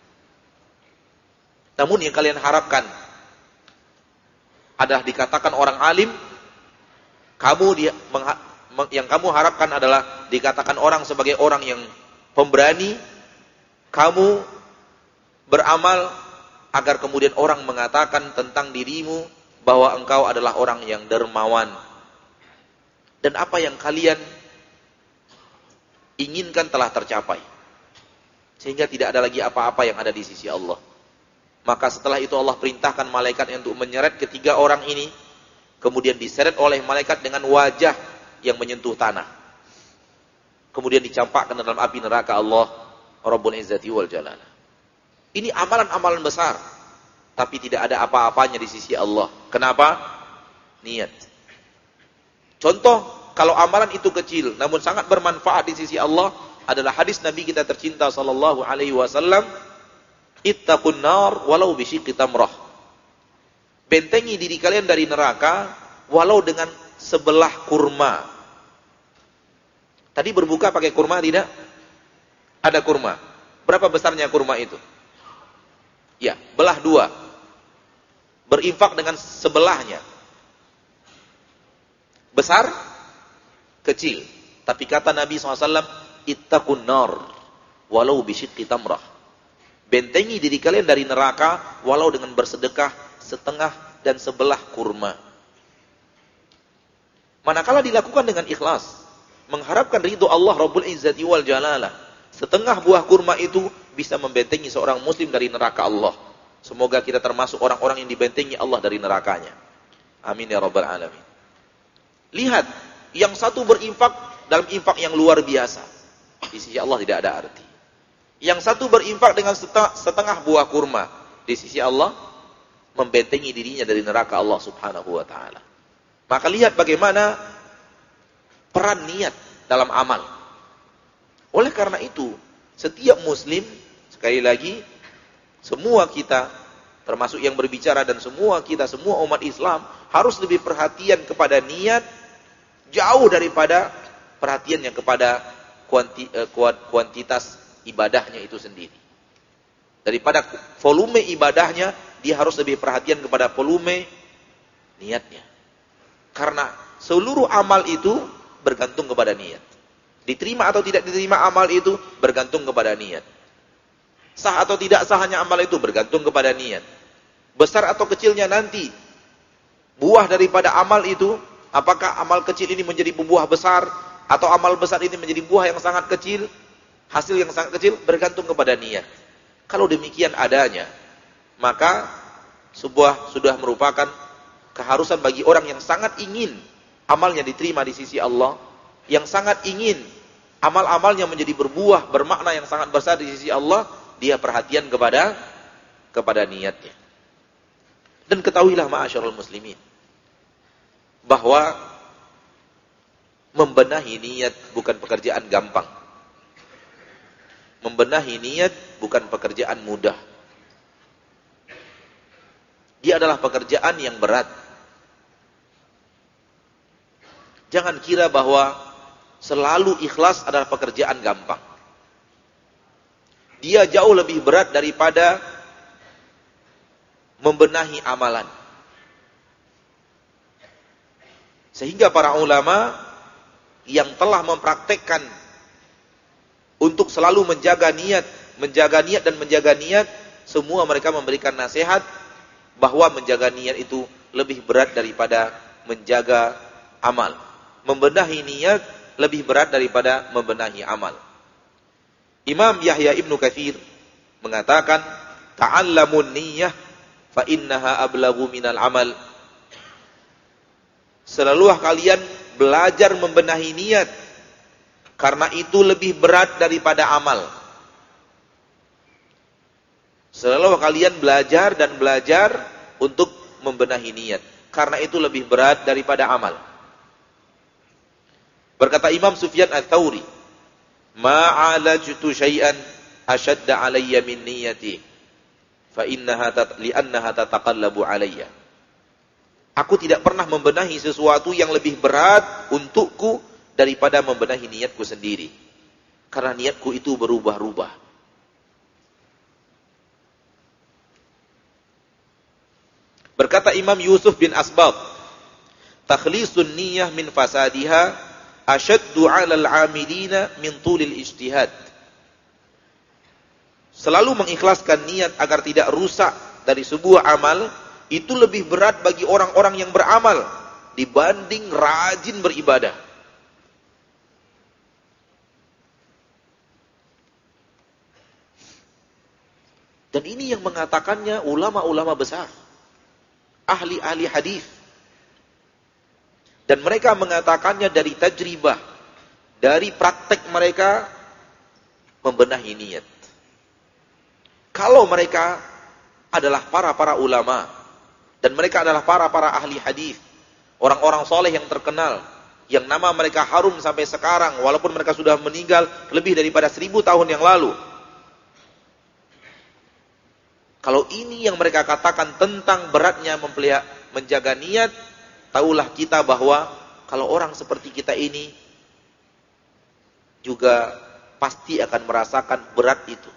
Namun yang kalian harapkan adalah dikatakan orang alim. Kamu dia, yang kamu harapkan adalah dikatakan orang sebagai orang yang pemberani. Kamu beramal agar kemudian orang mengatakan tentang dirimu bahwa engkau adalah orang yang dermawan. Dan apa yang kalian inginkan telah tercapai. Sehingga tidak ada lagi apa-apa yang ada di sisi Allah. Maka setelah itu Allah perintahkan malaikat untuk menyeret ketiga orang ini. Kemudian diseret oleh malaikat dengan wajah yang menyentuh tanah. Kemudian dicampakkan dalam api neraka Allah Rabbul Izzati wal Jalalah. Ini amalan-amalan besar. Tapi tidak ada apa-apanya di sisi Allah. Kenapa? Niat. Contoh, kalau amalan itu kecil namun sangat bermanfaat di sisi Allah adalah hadis Nabi kita tercinta sallallahu alaihi wasallam, ittaqun nar walau bisyiqqi tamrah. Bentengi diri kalian dari neraka walau dengan sebelah kurma. Tadi berbuka pakai kurma tidak? Ada kurma. Berapa besarnya kurma itu? Ya, belah dua. Berinfak dengan sebelahnya. Besar, kecil. Tapi kata Nabi shallallahu alaihi wasallam, ittaqun nar walau bisyiqqi tamrah. Bentengi diri kalian dari neraka walau dengan bersedekah setengah dan sebelah kurma. Manakala dilakukan dengan ikhlas, mengharapkan ridho Allah Rabbul Izzati wal Jalalah, setengah buah kurma itu bisa membentengi seorang muslim dari neraka Allah. Semoga kita termasuk orang-orang yang dibentengi Allah dari nerakanya. Amin ya rabbal alamin. Lihat, yang satu berinfak dalam infak yang luar biasa. Di sisi Allah tidak ada arti. Yang satu berinfak dengan setengah buah kurma. Di sisi Allah, membentengi dirinya dari neraka Allah subhanahu wa ta'ala. Maka lihat bagaimana peran niat dalam amal. Oleh karena itu, setiap muslim, sekali lagi, semua kita, termasuk yang berbicara dan semua kita, semua umat Islam, harus lebih perhatian kepada niat, jauh daripada perhatiannya kepada kuanti, eh, kuantitas ibadahnya itu sendiri. Daripada volume ibadahnya, dia harus lebih perhatian kepada volume niatnya. Karena seluruh amal itu bergantung kepada niat. Diterima atau tidak diterima amal itu bergantung kepada niat. Sah atau tidak sahnya amal itu bergantung kepada niat. Besar atau kecilnya nanti buah daripada amal itu, apakah amal kecil ini menjadi buah besar atau amal besar ini menjadi buah yang sangat kecil, hasil yang sangat kecil, bergantung kepada niat. Kalau demikian adanya, maka sebuah sudah merupakan keharusan bagi orang yang sangat ingin amalnya diterima di sisi Allah, yang sangat ingin amal-amalnya menjadi berbuah, bermakna yang sangat besar di sisi Allah, dia perhatian kepada kepada niatnya. Dan ketahuilah ma'asyiral muslimin, bahwa membenahi niat bukan pekerjaan gampang. Membenahi niat bukan pekerjaan mudah. Dia adalah pekerjaan yang berat. Jangan kira bahwa selalu ikhlas adalah pekerjaan gampang. Dia jauh lebih berat daripada membenahi amalan. Sehingga para ulama yang telah mempraktekkan untuk selalu menjaga niat, menjaga niat dan menjaga niat, semua mereka memberikan nasihat bahwa menjaga niat itu lebih berat daripada menjaga amal. Membenahi niat lebih berat daripada membenahi amal. Imam Yahya Ibnu Katsir mengatakan, ta'allamun niyyah fa innaha ablaghu minal amal. Selalulah kalian belajar membenahi niat, karena itu lebih berat daripada amal. Selalulah kalian belajar dan belajar untuk membenahi niat, karena itu lebih berat daripada amal. Berkata Imam Sufyan Ats-Tsauri, ma'alajtu syai'an ashadda alayya min niyati fa innaha li'annaha tataqallabu alayya. Aku tidak pernah membenahi sesuatu yang lebih berat untukku daripada membenahi niatku sendiri, karena niatku itu berubah-ubah. Berkata Imam Yusuf bin Asbab, takhlisun niyyah min fasadiha ashaddu 'alal 'amilina min tulil ijtihad. Selalu mengikhlaskan niat agar tidak rusak dari sebuah amal, itu lebih berat bagi orang-orang yang beramal dibanding rajin beribadah. Dan ini yang mengatakannya ulama-ulama besar, ahli-ahli hadis. Dan mereka mengatakannya dari tajribah, dari praktek mereka membenahi niat. Kalau mereka adalah para-para ulama, dan mereka adalah para-para ahli hadis, orang-orang soleh yang terkenal, yang nama mereka harum sampai sekarang, walaupun mereka sudah meninggal lebih daripada seribu tahun yang lalu. Kalau ini yang mereka katakan tentang beratnya mempelihara, menjaga niat, tahulah kita bahwa kalau orang seperti kita ini juga pasti akan merasakan berat itu.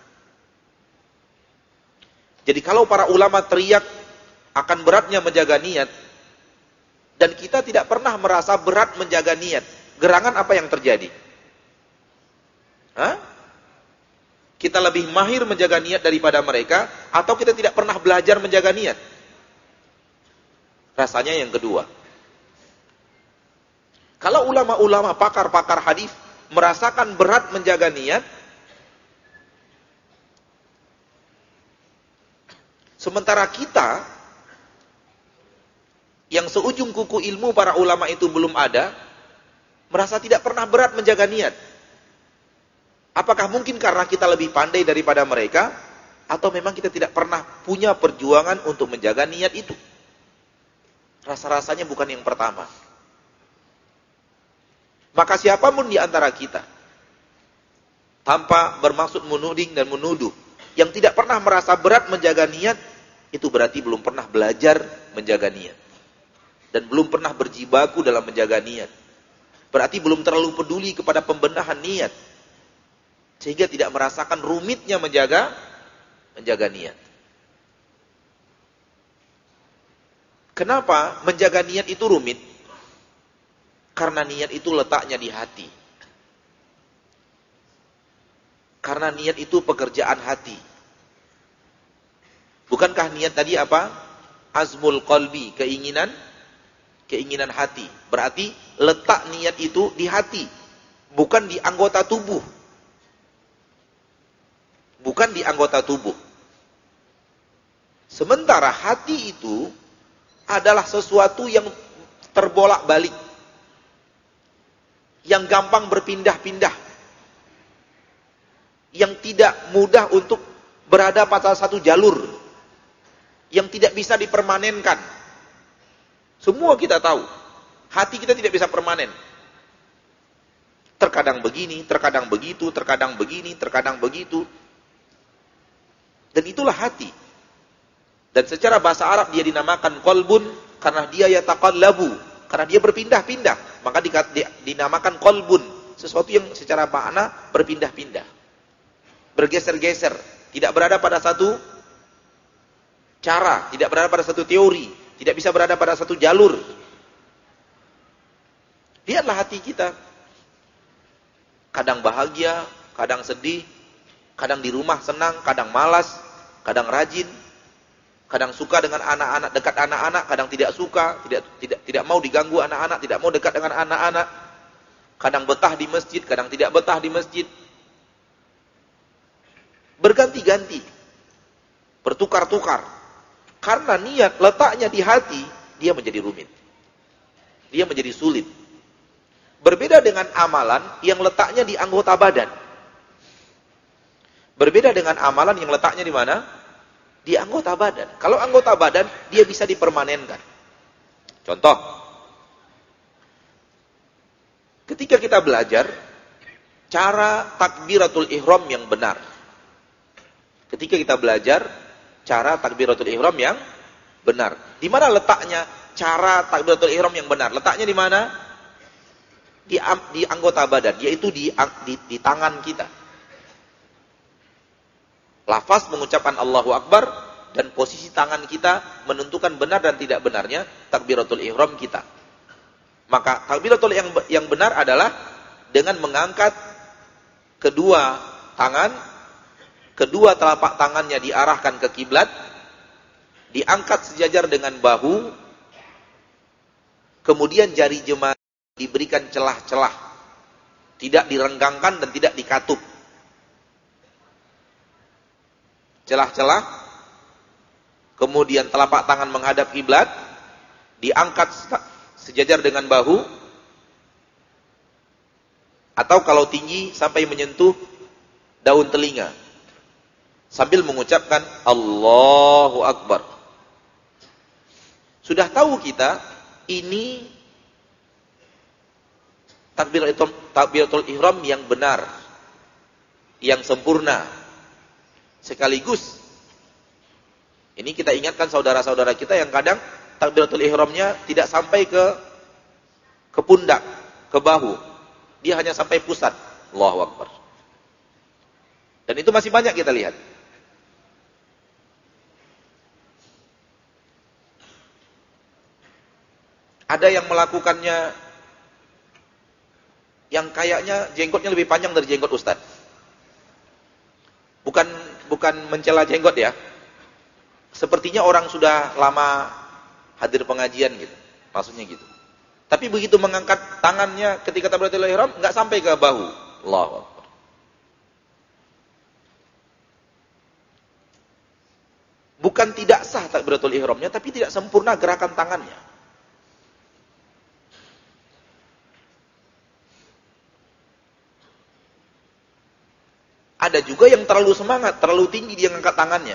Jadi kalau para ulama teriak akan beratnya menjaga niat, dan kita tidak pernah merasa berat menjaga niat, gerangan apa yang terjadi? Hah? Kita lebih mahir menjaga niat daripada mereka, atau kita tidak pernah belajar menjaga niat? Rasanya yang kedua. Kalau ulama-ulama, pakar-pakar hadis merasakan berat menjaga niat, sementara kita yang seujung kuku ilmu para ulama itu belum ada, merasa tidak pernah berat menjaga niat. Apakah mungkin karena kita lebih pandai daripada mereka, atau memang kita tidak pernah punya perjuangan untuk menjaga niat itu? Rasa-rasanya bukan yang pertama. Maka siapapun di antara kita, tanpa bermaksud menuding dan menuduh, yang tidak pernah merasa berat menjaga niat, itu berarti belum pernah belajar menjaga niat. Dan belum pernah berjibaku dalam menjaga niat. Berarti belum terlalu peduli kepada pembenahan niat, sehingga tidak merasakan rumitnya menjaga menjaga niat. Kenapa menjaga niat itu rumit? Karena niat itu letaknya di hati. Karena niat itu pekerjaan hati. Bukankah niat tadi apa? Azmul qalbi, keinginan keinginan hati. Berarti letak niat itu di hati, bukan di anggota tubuh. Bukan di anggota tubuh. Sementara hati itu adalah sesuatu yang terbolak-balik, yang gampang berpindah-pindah, yang tidak mudah untuk berada pada satu jalur, yang tidak bisa dipermanenkan. Semua kita tahu, hati kita tidak bisa permanen. Terkadang begini, terkadang begitu, terkadang begini, terkadang begitu. Dan itulah hati. Dan secara bahasa Arab dia dinamakan qalbun karena dia yataqallabu, karena dia berpindah-pindah, maka dinamakan qalbun, sesuatu yang secara makna berpindah-pindah, bergeser-geser, tidak berada pada satu cara, tidak berada pada satu teori, tidak bisa berada pada satu jalur. Lihatlah hati kita. Kadang bahagia, kadang sedih, kadang di rumah senang, kadang malas, kadang rajin, kadang suka dengan anak-anak, dekat anak-anak, kadang tidak suka, tidak tidak tidak mau diganggu anak-anak, tidak mau dekat dengan anak-anak. Kadang betah di masjid, kadang tidak betah di masjid. Berganti-ganti. Bertukar-tukar. Karena niat letaknya di hati, dia menjadi rumit. Dia menjadi sulit. Berbeda dengan amalan yang letaknya di anggota badan. Berbeda dengan amalan yang letaknya di mana? Di anggota badan. Kalau anggota badan, dia bisa dipermanenkan. Contoh. Ketika kita belajar cara takbiratul ihram yang benar. Ketika kita belajar cara takbiratul ihram yang benar. Di mana letaknya cara takbiratul ihram yang benar? Letaknya di mana? Di, di anggota badan, yaitu di, di, di tangan kita. Lafaz mengucapkan Allahu Akbar dan posisi tangan kita menentukan benar dan tidak benarnya takbiratul ihram kita. Maka takbiratul yang yang benar adalah dengan mengangkat kedua tangan, kedua telapak tangannya diarahkan ke kiblat, diangkat sejajar dengan bahu, kemudian jari jemari diberikan celah-celah, tidak direnggangkan dan tidak dikatup. Celah-celah, kemudian telapak tangan menghadap kiblat, diangkat sejajar dengan bahu, atau kalau tinggi sampai menyentuh daun telinga, sambil mengucapkan Allahu Akbar. Sudah tahu kita, ini takbiratul, takbiratul ihram yang benar, yang sempurna. Sekaligus, ini kita ingatkan saudara-saudara kita yang kadang takbiratul ihramnya tidak sampai ke ke pundak, ke bahu. Dia hanya sampai pusat. Allahu Akbar. Dan itu masih banyak kita lihat. Ada yang melakukannya yang kayaknya jenggotnya lebih panjang dari jenggot ustaz. Bukan bukan mencela jenggot ya. Sepertinya orang sudah lama hadir pengajian gitu. Maksudnya gitu. Tapi begitu mengangkat tangannya ketika takbiratul ihram enggak sampai ke bahu. Allahu Akbar. Bukan tidak sah takbiratul ihramnya, tapi tidak sempurna gerakan tangannya. Ada juga yang terlalu semangat, terlalu tinggi dia ngangkat tangannya.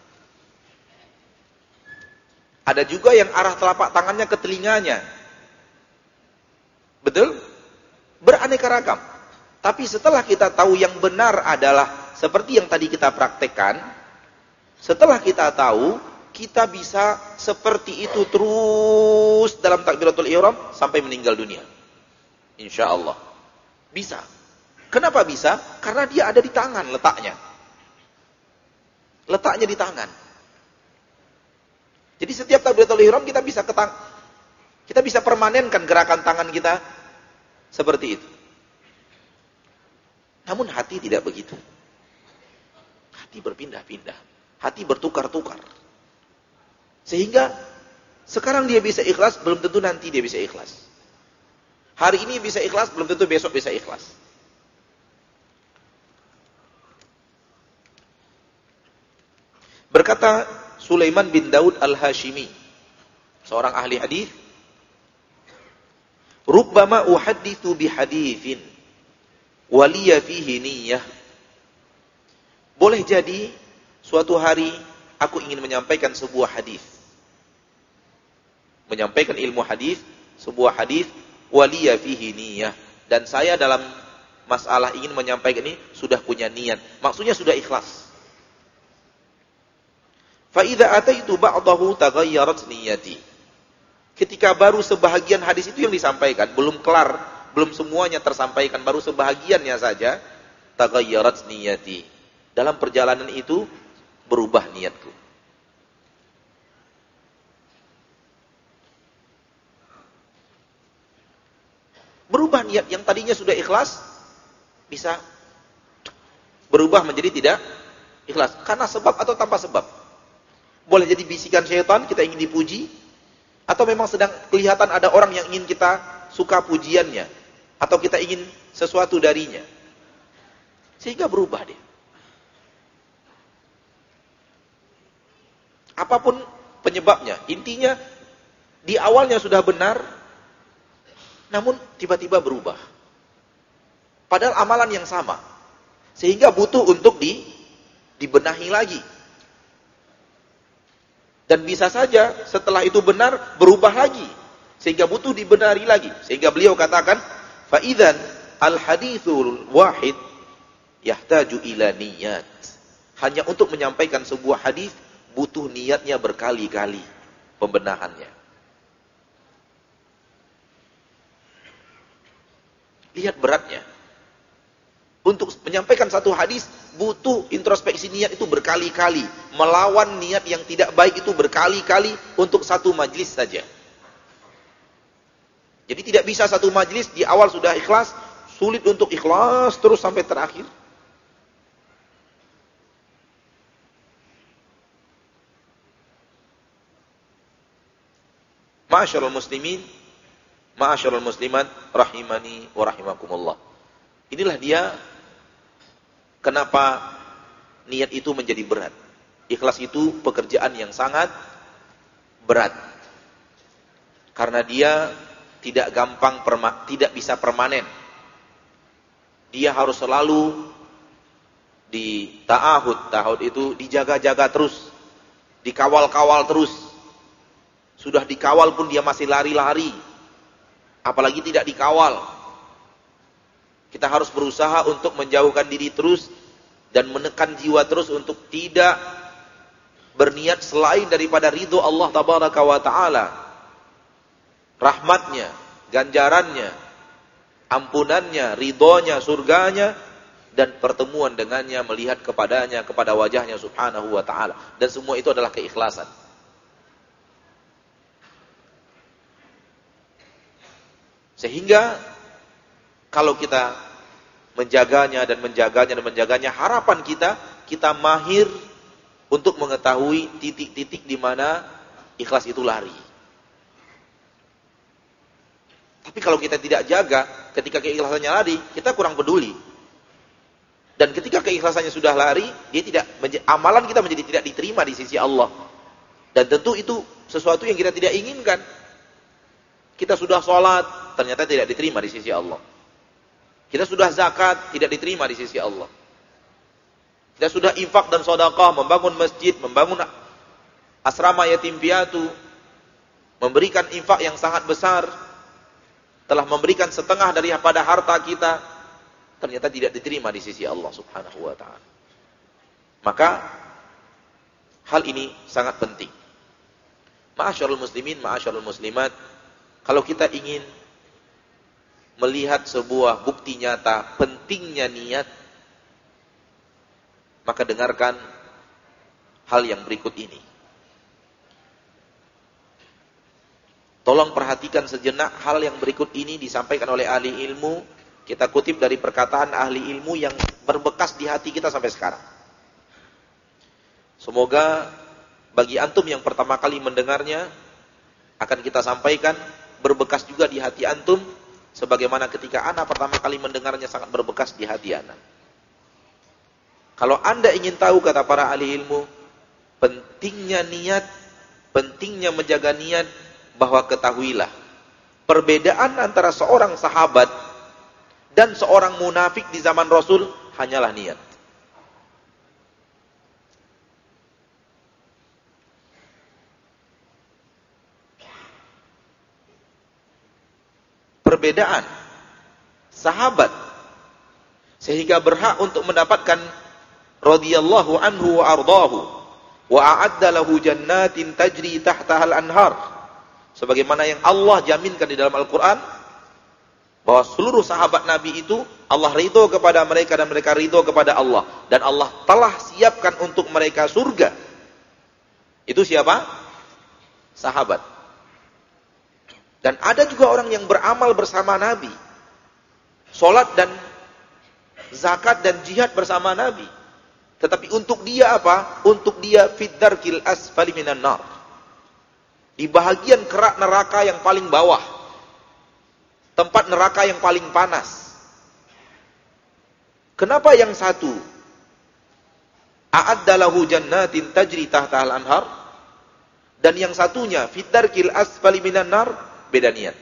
Ada juga yang arah telapak tangannya ke telinganya. Betul? Beraneka ragam. Tapi setelah kita tahu yang benar adalah seperti yang tadi kita praktekkan, setelah kita tahu, kita bisa seperti itu terus dalam takbiratul ihram sampai meninggal dunia. Insya Allah. Bisa. Kenapa bisa? Karena dia ada di tangan letaknya. Letaknya di tangan. Jadi setiap takbiratul ihram kita bisa ketang, kita bisa permanenkan gerakan tangan kita seperti itu. Namun hati tidak begitu. Hati berpindah-pindah. Hati bertukar-tukar. Sehingga sekarang dia bisa ikhlas, belum tentu nanti dia bisa ikhlas. Hari ini bisa ikhlas, belum tentu besok bisa ikhlas. Berkata Sulaiman bin Daud al-Hashimi, seorang ahli hadis, "Rubbama uhadditsu bihaditsin wa liya fihi niyyah." Boleh jadi suatu hari aku ingin menyampaikan sebuah hadis. Menyampaikan ilmu hadis, sebuah hadis, wa liya fihi niyyah, dan saya dalam masalah ingin menyampaikan ini sudah punya niat. Maksudnya sudah ikhlas. Fa idza ataitu ba'dahu taghayyarat niyyati. Ketika baru sebahagian hadis itu yang disampaikan, belum kelar, belum semuanya tersampaikan, baru sebahagiannya saja, taghayyarat niyyati. Dalam perjalanan itu berubah niatku. Berubah niat yang tadinya sudah ikhlas, bisa berubah menjadi tidak ikhlas. Karena sebab atau tanpa sebab. Boleh jadi bisikan syaitan, kita ingin dipuji, atau memang sedang kelihatan ada orang yang ingin kita suka pujiannya, atau kita ingin sesuatu darinya. Sehingga berubah dia. Apapun penyebabnya, intinya di awalnya sudah benar, namun tiba-tiba berubah. Padahal amalan yang sama. Sehingga butuh untuk di, dibenahi lagi. Dan bisa saja setelah itu benar, berubah lagi. Sehingga butuh dibenari lagi. Sehingga beliau katakan, فَإِذَنْ الْحَدِيثُ الْوَاحِدْ يَحْتَاجُ إِلَى نِيَّات. Hanya untuk menyampaikan sebuah hadis butuh niatnya berkali-kali pembenahannya. Lihat beratnya. Untuk menyampaikan satu hadis butuh introspeksi niat itu berkali-kali. Melawan niat yang tidak baik itu berkali-kali untuk satu majlis saja. Jadi tidak bisa satu majlis di awal sudah ikhlas, sulit untuk ikhlas terus sampai terakhir. Ma'asyiral muslimin, ma'asyiral muslimat, rahimani wa rahimakumullah. Inilah dia kenapa niat itu menjadi berat. Ikhlas itu pekerjaan yang sangat berat. Karena dia tidak gampang, tidak bisa permanen. Dia harus selalu di ta'ahud. Ta'ahud itu dijaga-jaga terus. Dikawal-kawal terus. Sudah dikawal pun dia masih lari-lari. Apalagi tidak dikawal. Kita harus berusaha untuk menjauhkan diri terus dan menekan jiwa terus untuk tidak berniat selain daripada ridho Allah tabaraka wa ta'ala. Rahmatnya, ganjarannya, ampunannya, ridhonya, surganya, dan pertemuan dengannya, melihat kepadanya, kepada wajahnya subhanahu wa ta'ala. Dan semua itu adalah keikhlasan. Sehingga kalau kita menjaganya dan menjaganya dan menjaganya, harapan kita, kita mahir untuk mengetahui titik-titik di mana ikhlas itu lari. Tapi kalau kita tidak jaga, ketika keikhlasannya lari, kita kurang peduli. Dan ketika keikhlasannya sudah lari, dia tidak, amalan kita menjadi tidak diterima di sisi Allah. Dan tentu itu sesuatu yang kita tidak inginkan. Kita sudah sholat, ternyata tidak diterima di sisi Allah. Kita sudah zakat, tidak diterima di sisi Allah. Kita sudah infak dan sedekah, membangun masjid, membangun asrama yatim piatu, memberikan infak yang sangat besar, telah memberikan setengah daripada harta kita, ternyata tidak diterima di sisi Allah subhanahu wa ta'ala. Maka hal ini sangat penting. Ma'asyarul muslimin, ma'asyarul muslimat, kalau kita ingin melihat sebuah bukti nyata pentingnya niat, maka dengarkan hal yang berikut ini. Tolong perhatikan sejenak hal yang berikut ini disampaikan oleh ahli ilmu. Kita kutip dari perkataan ahli ilmu yang berbekas di hati kita sampai sekarang. Semoga bagi antum yang pertama kali mendengarnya, akan kita sampaikan berbekas juga di hati antum, sebagaimana ketika ana pertama kali mendengarnya sangat berbekas di hati ana. Kalau anda ingin tahu, kata para ahli ilmu, pentingnya niat, pentingnya menjaga niat, bahwa ketahuilah, perbedaan antara seorang sahabat dan seorang munafik di zaman Rasul hanyalah niat. Perbedaan sahabat sehingga berhak untuk mendapatkan radhiyallahu anhu wa ardahu wa a'adda lahu jannatin tajri tahtahal anhar, sebagaimana yang Allah jaminkan di dalam Al-Quran bahwa seluruh sahabat Nabi itu Allah ridho kepada mereka dan mereka ridho kepada Allah, dan Allah telah siapkan untuk mereka surga. Itu siapa? Sahabat. Dan ada juga orang yang beramal bersama Nabi, Salat dan zakat dan jihad bersama Nabi. Tetapi untuk dia apa? Untuk dia fid darkil asfali minan nar. Di bahagian kerak neraka yang paling bawah. Tempat neraka yang paling panas. Kenapa yang satu a'adda lahu jannatin tajri tahtahal anhar, dan yang satunya fid darkil asfali minan nar? Beda niat.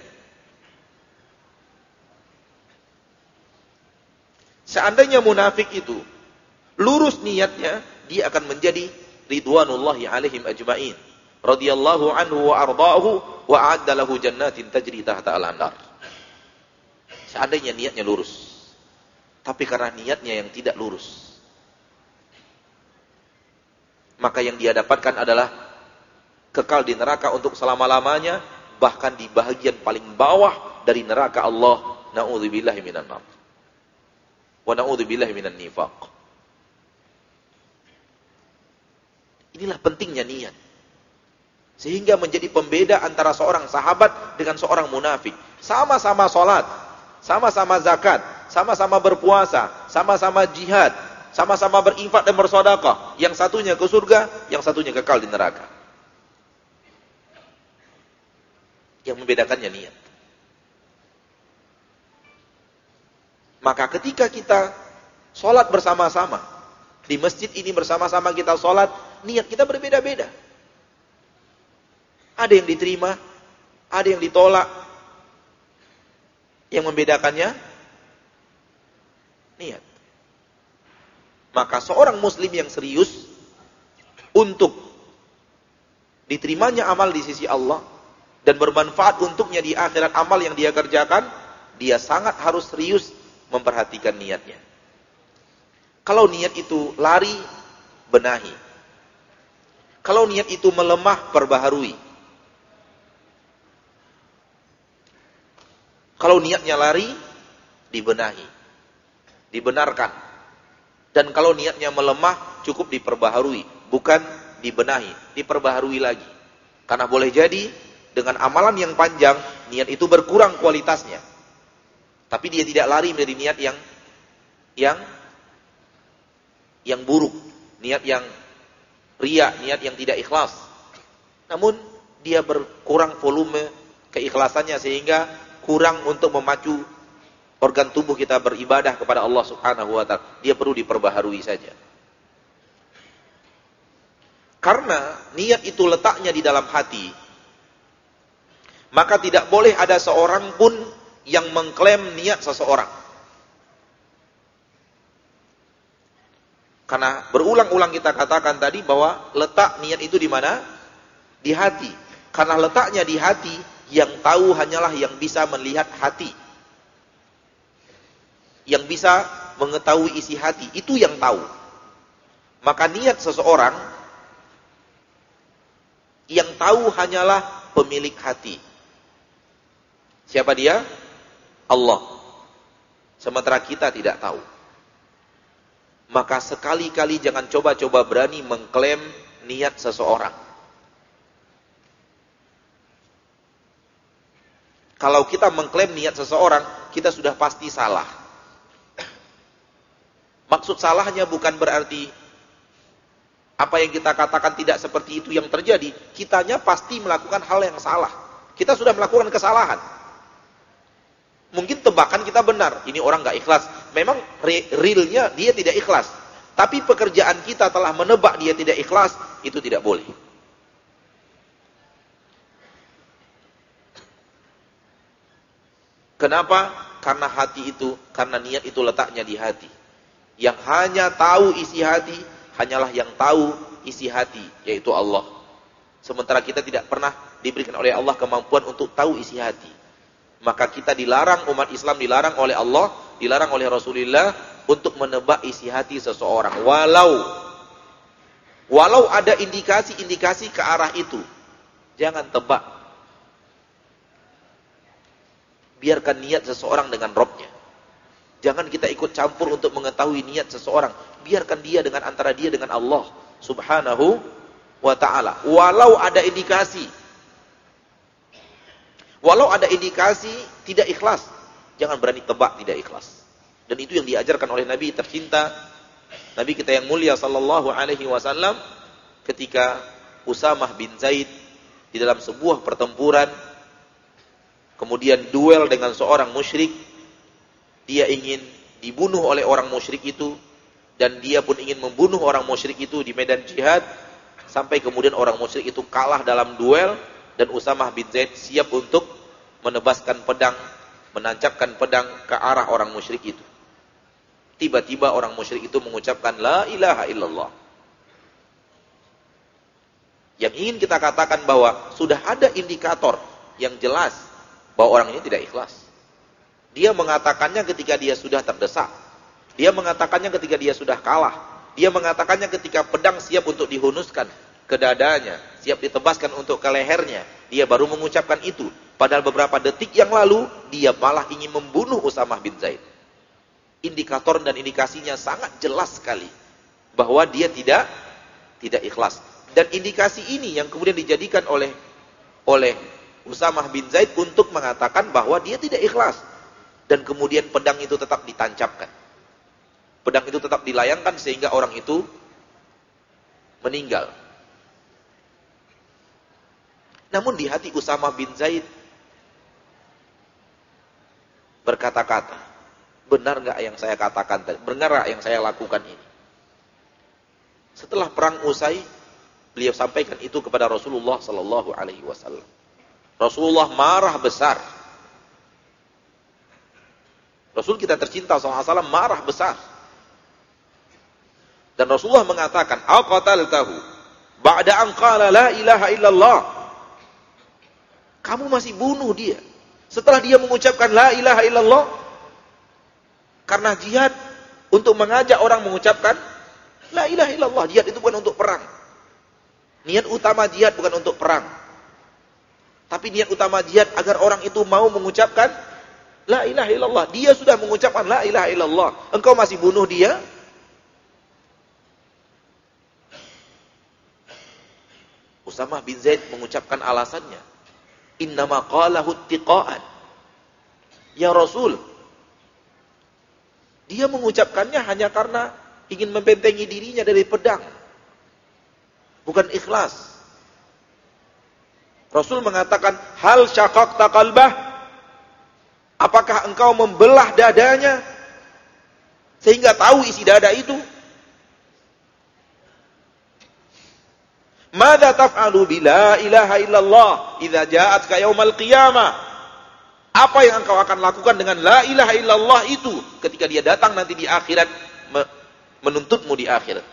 Seandainya munafik itu lurus niatnya, dia akan menjadi ridwanullahi alaihim ajma'in, radhiyallahu anhu wa arda'ahu wa a'adda lahu jannatin tajri tahtahal anhar. Seandainya niatnya lurus. Tapi karena niatnya yang tidak lurus, maka yang dia dapatkan adalah kekal di neraka untuk selama-lamanya, bahkan di bahagian paling bawah dari neraka Allah. Na'udzubillahi minan nar. Wa na'udzubillahi minan nifaq. Inilah pentingnya niat. Sehingga menjadi pembeda antara seorang sahabat dengan seorang munafik. Sama-sama sholat, sama-sama zakat, sama-sama berpuasa, sama-sama jihad, sama-sama berinfak dan bersedekah. Yang satunya ke surga, yang satunya kekal di neraka. Yang membedakannya niat. Maka ketika kita sholat bersama-sama, di masjid ini bersama-sama kita sholat, niat kita berbeda-beda. Ada yang diterima, ada yang ditolak. Yang membedakannya niat. Maka seorang muslim yang serius untuk diterimanya amal di sisi Allah dan bermanfaat untuknya di akhirat amal yang dia kerjakan, dia sangat harus serius memperhatikan niatnya. Kalau niat itu lari, benahi. Kalau niat itu melemah, perbaharui. Kalau niatnya lari, dibenahi, dibenarkan. Dan kalau niatnya melemah, cukup diperbaharui, bukan dibenahi, diperbaharui lagi. Karena boleh jadi dengan amalan yang panjang, niat itu berkurang kualitasnya. Tapi dia tidak lari menjadi niat yang yang yang buruk, niat yang riya, niat yang tidak ikhlas. Namun dia berkurang volume keikhlasannya sehingga kurang untuk memacu organ tubuh kita beribadah kepada Allah Subhanahu wa taala. Dia perlu diperbaharui saja. Karena niat itu letaknya di dalam hati, maka tidak boleh ada seorang pun yang mengklaim niat seseorang. Karena berulang-ulang kita katakan tadi bahwa letak niat itu di mana? Di hati. Karena letaknya di hati, yang tahu hanyalah yang bisa melihat hati. Yang bisa mengetahui isi hati, itu yang tahu. Maka niat seseorang, yang tahu hanyalah pemilik hati. Siapa dia? Allah. Sementara kita tidak tahu. Maka sekali-kali jangan coba-coba berani mengklaim niat seseorang. Kalau kita mengklaim niat seseorang, kita sudah pasti salah. Maksud salahnya bukan berarti apa yang kita katakan tidak seperti itu yang terjadi. Kitanya pasti melakukan hal yang salah. Kita sudah melakukan kesalahan. Mungkin tebakan kita benar, ini orang gak ikhlas. Memang realnya dia tidak ikhlas. Tapi pekerjaan kita telah menebak dia tidak ikhlas, itu tidak boleh. Kenapa? Karena hati itu, karena niat itu letaknya di hati. Yang hanya tahu isi hati, hanyalah yang tahu isi hati, yaitu Allah. Sementara kita tidak pernah diberikan oleh Allah kemampuan untuk tahu isi hati. Maka kita dilarang, umat Islam dilarang oleh Allah, dilarang oleh Rasulullah untuk menebak isi hati seseorang. Walau, walau ada indikasi-indikasi ke arah itu, jangan tebak. Biarkan niat seseorang dengan Rabb-nya. Jangan kita ikut campur untuk mengetahui niat seseorang. Biarkan dia dengan antara dia dengan Allah Subhanahu wa ta'ala. Walau ada indikasi. Walau ada indikasi tidak ikhlas. Jangan berani tebak tidak ikhlas. Dan itu yang diajarkan oleh Nabi tercinta, Nabi kita yang mulia sallallahu alaihi wasallam, ketika Usamah bin Zaid di dalam sebuah pertempuran kemudian duel dengan seorang musyrik. Dia ingin dibunuh oleh orang musyrik itu, dan dia pun ingin membunuh orang musyrik itu di medan jihad, sampai kemudian orang musyrik itu kalah dalam duel, dan Usamah bin Zaid siap untuk menebaskan pedang, menancapkan pedang ke arah orang musyrik itu. Tiba-tiba orang musyrik itu mengucapkan la ilaha illallah. Yang ingin kita katakan bahwa sudah ada indikator yang jelas bahwa orang ini tidak ikhlas. Dia mengatakannya ketika dia sudah terdesak. Dia mengatakannya ketika dia sudah kalah. Dia mengatakannya ketika pedang siap untuk dihunuskan ke dadanya, siap ditebaskan untuk ke lehernya. Dia baru mengucapkan itu. Padahal beberapa detik yang lalu dia malah ingin membunuh Usamah bin Zaid. Indikator dan indikasinya sangat jelas sekali bahwa dia tidak tidak ikhlas. Dan indikasi ini yang kemudian dijadikan oleh oleh Usamah bin Zaid untuk mengatakan bahwa dia tidak ikhlas. Dan kemudian pedang itu tetap ditancapkan. Pedang itu tetap dilayangkan sehingga orang itu meninggal. Namun di hati Usamah bin Zaid berkata-kata, benar enggak yang saya katakan tadi? Benar enggak yang saya lakukan ini? Setelah perang usai, beliau sampaikan itu kepada Rasulullah sallallahu alaihi wasallam. Rasulullah marah besar. Rasul kita tercinta sallallahu alaihi wasallam marah besar. Dan Rasulullah mengatakan, "Aqataltahu ba'da an qala la ilaha illallah." Kamu masih bunuh dia setelah dia mengucapkan la ilaha illallah. Karena jihad untuk mengajak orang mengucapkan la ilaha illallah. Jihad itu bukan untuk perang. Niat utama jihad bukan untuk perang. Tapi niat utama jihad agar orang itu mau mengucapkan la ilaha illallah. Dia sudah mengucapkan la ilaha illallah. Engkau masih bunuh dia? Usamah bin Zaid mengucapkan alasannya. Innama qalahu ittiqa'an. Ya Rasul, dia mengucapkannya hanya karena ingin membentengi dirinya dari pedang. Bukan ikhlas. Rasul mengatakan, hal syaqaqta qalbah? Apakah engkau membelah dadanya sehingga tahu isi dada itu? Mada taf'alu bila ilaha illallah idza ja'atka yaumal qiyamah? Apa yang engkau akan lakukan dengan la ilaha illallah itu ketika dia datang nanti di akhirat menuntutmu di akhirat?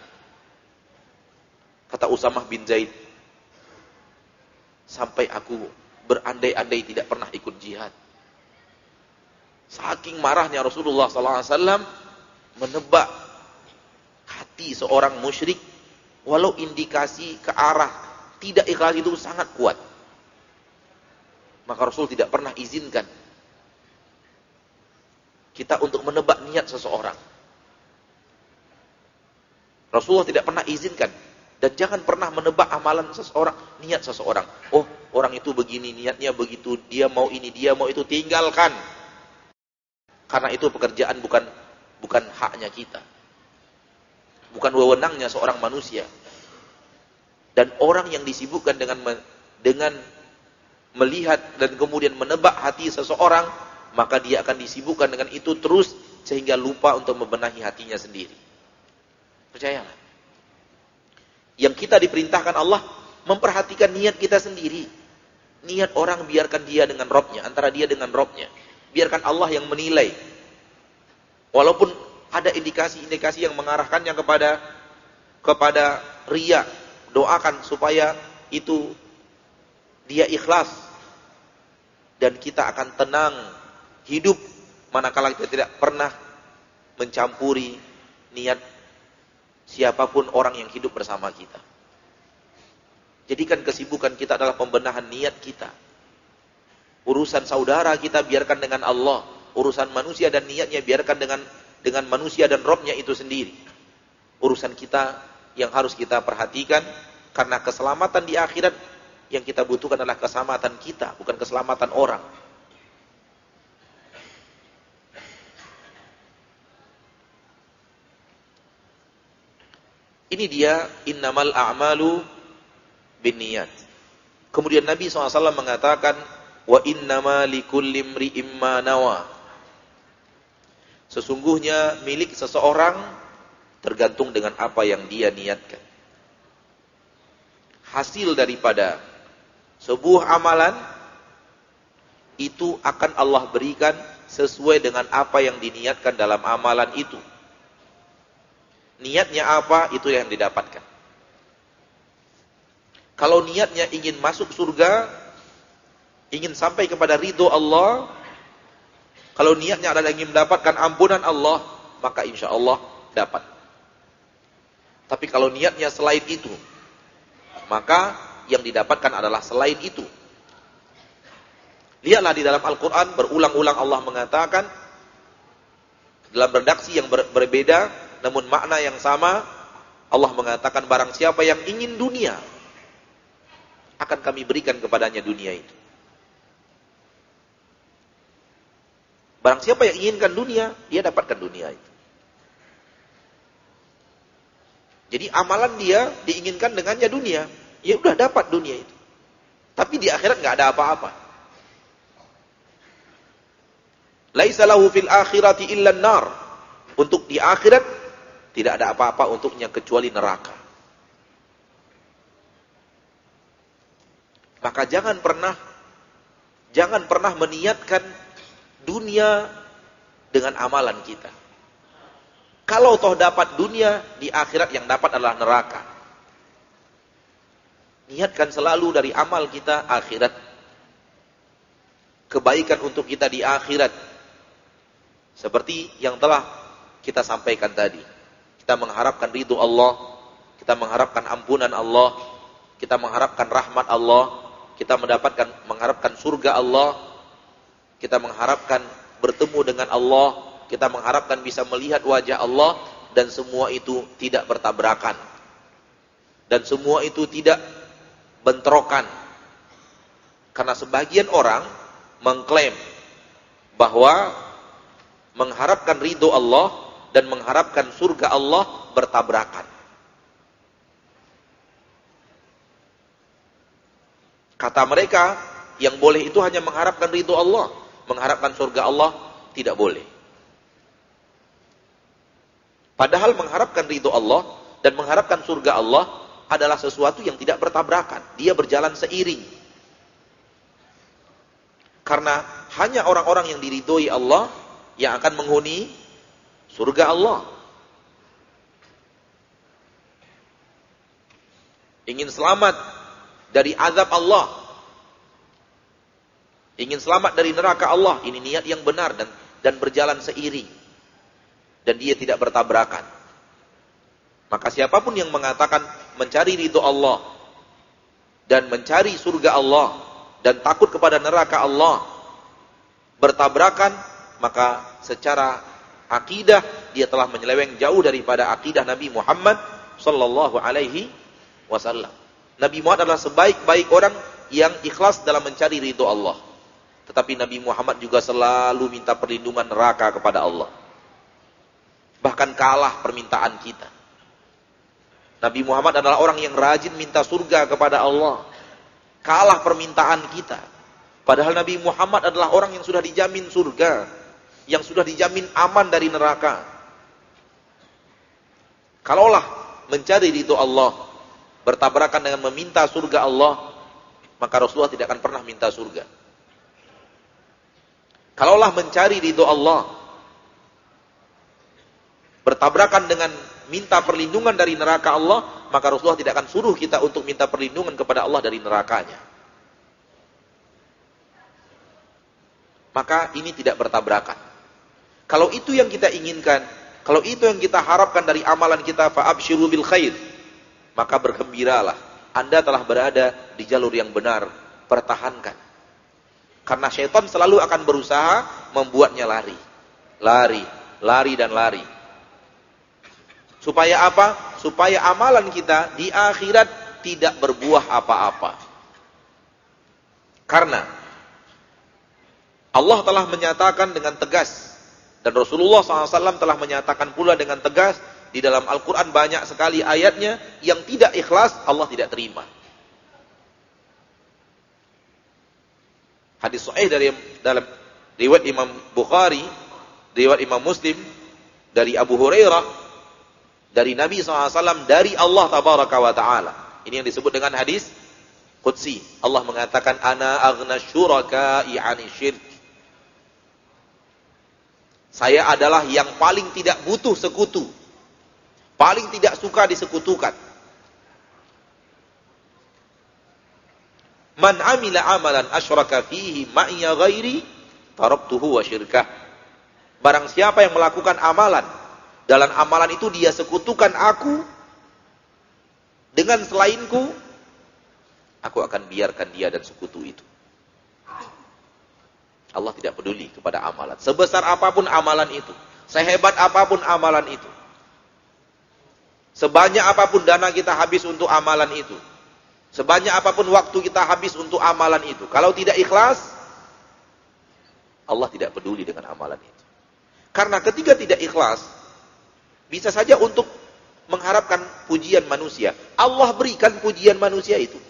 Kata Usamah bin Zaid, sampai aku berandai-andai tidak pernah ikut jihad. Saking marahnya Rasulullah sallallahu alaihi wasallam menebak hati seorang musyrik, walau indikasi ke arah tidak ikhlas itu sangat kuat. Maka Rasul tidak pernah izinkan kita untuk menebak niat seseorang. Rasulullah tidak pernah izinkan. Dan jangan pernah menebak amalan seseorang, niat seseorang. Oh, orang itu begini, niatnya begitu, dia mau ini, dia mau itu, tinggalkan. Karena itu pekerjaan bukan bukan haknya kita. Bukan wewenangnya seorang manusia. Dan orang yang disibukkan dengan dengan melihat dan kemudian menebak hati seseorang, maka dia akan disibukkan dengan itu terus sehingga lupa untuk membenahi hatinya sendiri. Percayalah. Yang kita diperintahkan Allah memperhatikan niat kita sendiri. Niat orang biarkan dia dengan Robnya, antara dia dengan Robnya. Biarkan Allah yang menilai. Walaupun ada indikasi-indikasi yang mengarahkannya kepada kepada riya, doakan supaya itu dia ikhlas. Dan kita akan tenang hidup manakala kita tidak pernah mencampuri niat siapapun orang yang hidup bersama kita. Jadikan kesibukan kita adalah pembenahan niat kita. Urusan saudara kita biarkan dengan Allah. Urusan manusia dan niatnya biarkan dengan dengan manusia dan Robnya itu sendiri. Urusan kita yang harus kita perhatikan, karena keselamatan di akhirat yang kita butuhkan adalah keselamatan kita, bukan keselamatan orang. Ini dia innamal a'malu binniyat. Kemudian Nabi shallallahu alaihi wasallam mengatakan wa innama likulli imri'in ma nawa. Sesungguhnya milik seseorang tergantung dengan apa yang dia niatkan. Hasil daripada sebuah amalan itu akan Allah berikan sesuai dengan apa yang diniatkan dalam amalan itu. Niatnya apa, itu yang didapatkan. Kalau niatnya ingin masuk surga, ingin sampai kepada ridho Allah, kalau niatnya adalah ingin mendapatkan ampunan Allah, maka insya Allah dapat. Tapi kalau niatnya selain itu, maka yang didapatkan adalah selain itu. Lihatlah di dalam Al-Quran, berulang-ulang Allah mengatakan, dalam redaksi yang ber berbeda, namun makna yang sama, Allah mengatakan barang siapa yang ingin dunia, akan kami berikan kepadanya dunia itu. Barang siapa yang inginkan dunia, dia dapatkan dunia itu. Jadi amalan dia diinginkan dengannya dunia, ya udah dapat dunia itu. Tapi di akhirat nggak ada apa-apa. Laisa lahu fil akhirati illa an-nar. Untuk di akhirat tidak ada apa-apa untuknya kecuali neraka. Maka jangan pernah jangan pernah meniatkan dunia dengan amalan kita. Kalau toh dapat dunia, di akhirat yang dapat adalah neraka. Niatkan selalu dari amal kita akhirat. Kebaikan untuk kita di akhirat. Seperti yang telah kita sampaikan tadi. Kita mengharapkan ridho Allah, kita mengharapkan ampunan Allah, kita mengharapkan rahmat Allah, kita mendapatkan mengharapkan surga Allah, kita mengharapkan bertemu dengan Allah, kita mengharapkan bisa melihat wajah Allah, dan semua itu tidak bertabrakan. Dan semua itu tidak bentrokan. Karena sebagian orang mengklaim bahwa mengharapkan ridho Allah dan mengharapkan surga Allah bertabrakan. Kata mereka, yang boleh itu hanya mengharapkan ridho Allah, mengharapkan surga Allah tidak boleh. Padahal mengharapkan ridho Allah dan mengharapkan surga Allah adalah sesuatu yang tidak bertabrakan. Dia berjalan seiring. Karena hanya orang-orang yang diridhoi Allah yang akan menghuni surga Allah. Ingin selamat dari azab Allah, ingin selamat dari neraka Allah, ini niat yang benar dan dan berjalan seiring, dan dia tidak bertabrakan. Maka siapapun yang mengatakan mencari ridho Allah dan mencari surga Allah dan takut kepada neraka Allah bertabrakan, maka secara akidah dia telah menyeleweng jauh daripada akidah Nabi Muhammad sallallahu alaihi wasallam. Nabi Muhammad adalah sebaik-baik orang yang ikhlas dalam mencari ridho Allah. Tetapi Nabi Muhammad juga selalu minta perlindungan neraka kepada Allah. Bahkan kalah permintaan kita. Nabi Muhammad adalah orang yang rajin minta surga kepada Allah. Kalah permintaan kita. Padahal Nabi Muhammad adalah orang yang sudah dijamin surga, yang sudah dijamin aman dari neraka. Kalaulah mencari ridho Allah bertabrakan dengan meminta surga Allah, maka Rasulullah tidak akan pernah minta surga. Kalaulah mencari ridho Allah bertabrakan dengan minta perlindungan dari neraka Allah, maka Rasulullah tidak akan suruh kita untuk minta perlindungan kepada Allah dari nerakanya. Maka ini tidak bertabrakan. Kalau itu yang kita inginkan, kalau itu yang kita harapkan dari amalan kita, fa'abshiru bil khair, maka bergembiralah. Anda telah berada di jalur yang benar, pertahankan. Karena syaitan selalu akan berusaha membuatnya lari. Lari, lari dan lari. Supaya apa? Supaya amalan kita di akhirat tidak berbuah apa-apa. Karena Allah telah menyatakan dengan tegas, dan Rasulullah shallallahu alaihi wasallam telah menyatakan pula dengan tegas, di dalam Al-Quran banyak sekali ayatnya yang tidak ikhlas, Allah tidak terima. Hadis sahih dari dalam riwayat Imam Bukhari, riwayat Imam Muslim, dari Abu Hurairah, dari Nabi shallallahu alaihi wasallam, dari Allah tabaraka wa ta'ala. Ini yang disebut dengan hadis Qudsi. Allah mengatakan, Ana aghna syuraka'i 'ani syirk. Saya adalah yang paling tidak butuh sekutu, paling tidak suka disekutukan. Man amila amalan asyraka fihi ma'iya ghairi taraktuhu wa syirkah. Barang siapa yang melakukan amalan, dalam amalan itu dia sekutukan aku dengan selainku, aku akan biarkan dia dan sekutu itu. Allah tidak peduli kepada amalan. Sebesar apapun amalan itu, sehebat apapun amalan itu, sebanyak apapun dana kita habis untuk amalan itu, sebanyak apapun waktu kita habis untuk amalan itu, kalau tidak ikhlas, Allah tidak peduli dengan amalan itu. Karena ketika tidak ikhlas, bisa saja untuk mengharapkan pujian manusia, Allah berikan pujian manusia itu.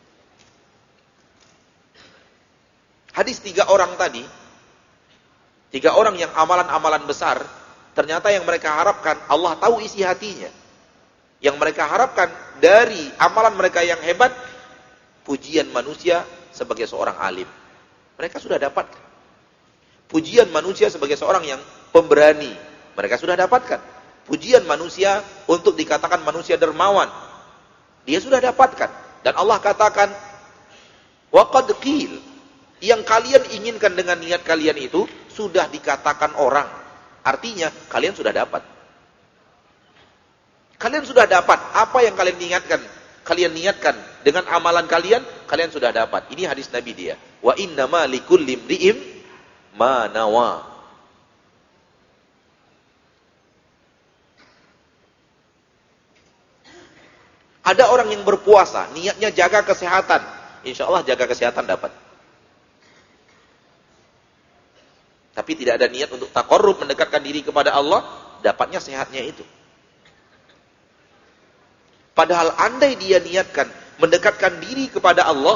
Hadis tiga orang tadi, tiga orang yang amalan-amalan besar, ternyata yang mereka harapkan, Allah tahu isi hatinya. Yang mereka harapkan dari amalan mereka yang hebat, pujian manusia sebagai seorang alim. Mereka sudah dapatkan. Pujian manusia sebagai seorang yang pemberani, mereka sudah dapatkan. Pujian manusia untuk dikatakan manusia dermawan, dia sudah dapatkan. Dan Allah katakan, wa qad qil, yang kalian inginkan dengan niat kalian itu sudah dikatakan orang. Artinya kalian sudah dapat. Kalian sudah dapat apa yang kalian niatkan. Kalian niatkan dengan amalan kalian, kalian sudah dapat. Ini hadis Nabi dia. Wa innama likulli imri'in ma nawa. Ada orang yang berpuasa, niatnya jaga kesehatan. Insya Allah jaga kesehatan dapat. Tapi tidak ada niat untuk taqarrub, mendekatkan diri kepada Allah, dapatnya sehatnya itu. Padahal andai dia niatkan mendekatkan diri kepada Allah,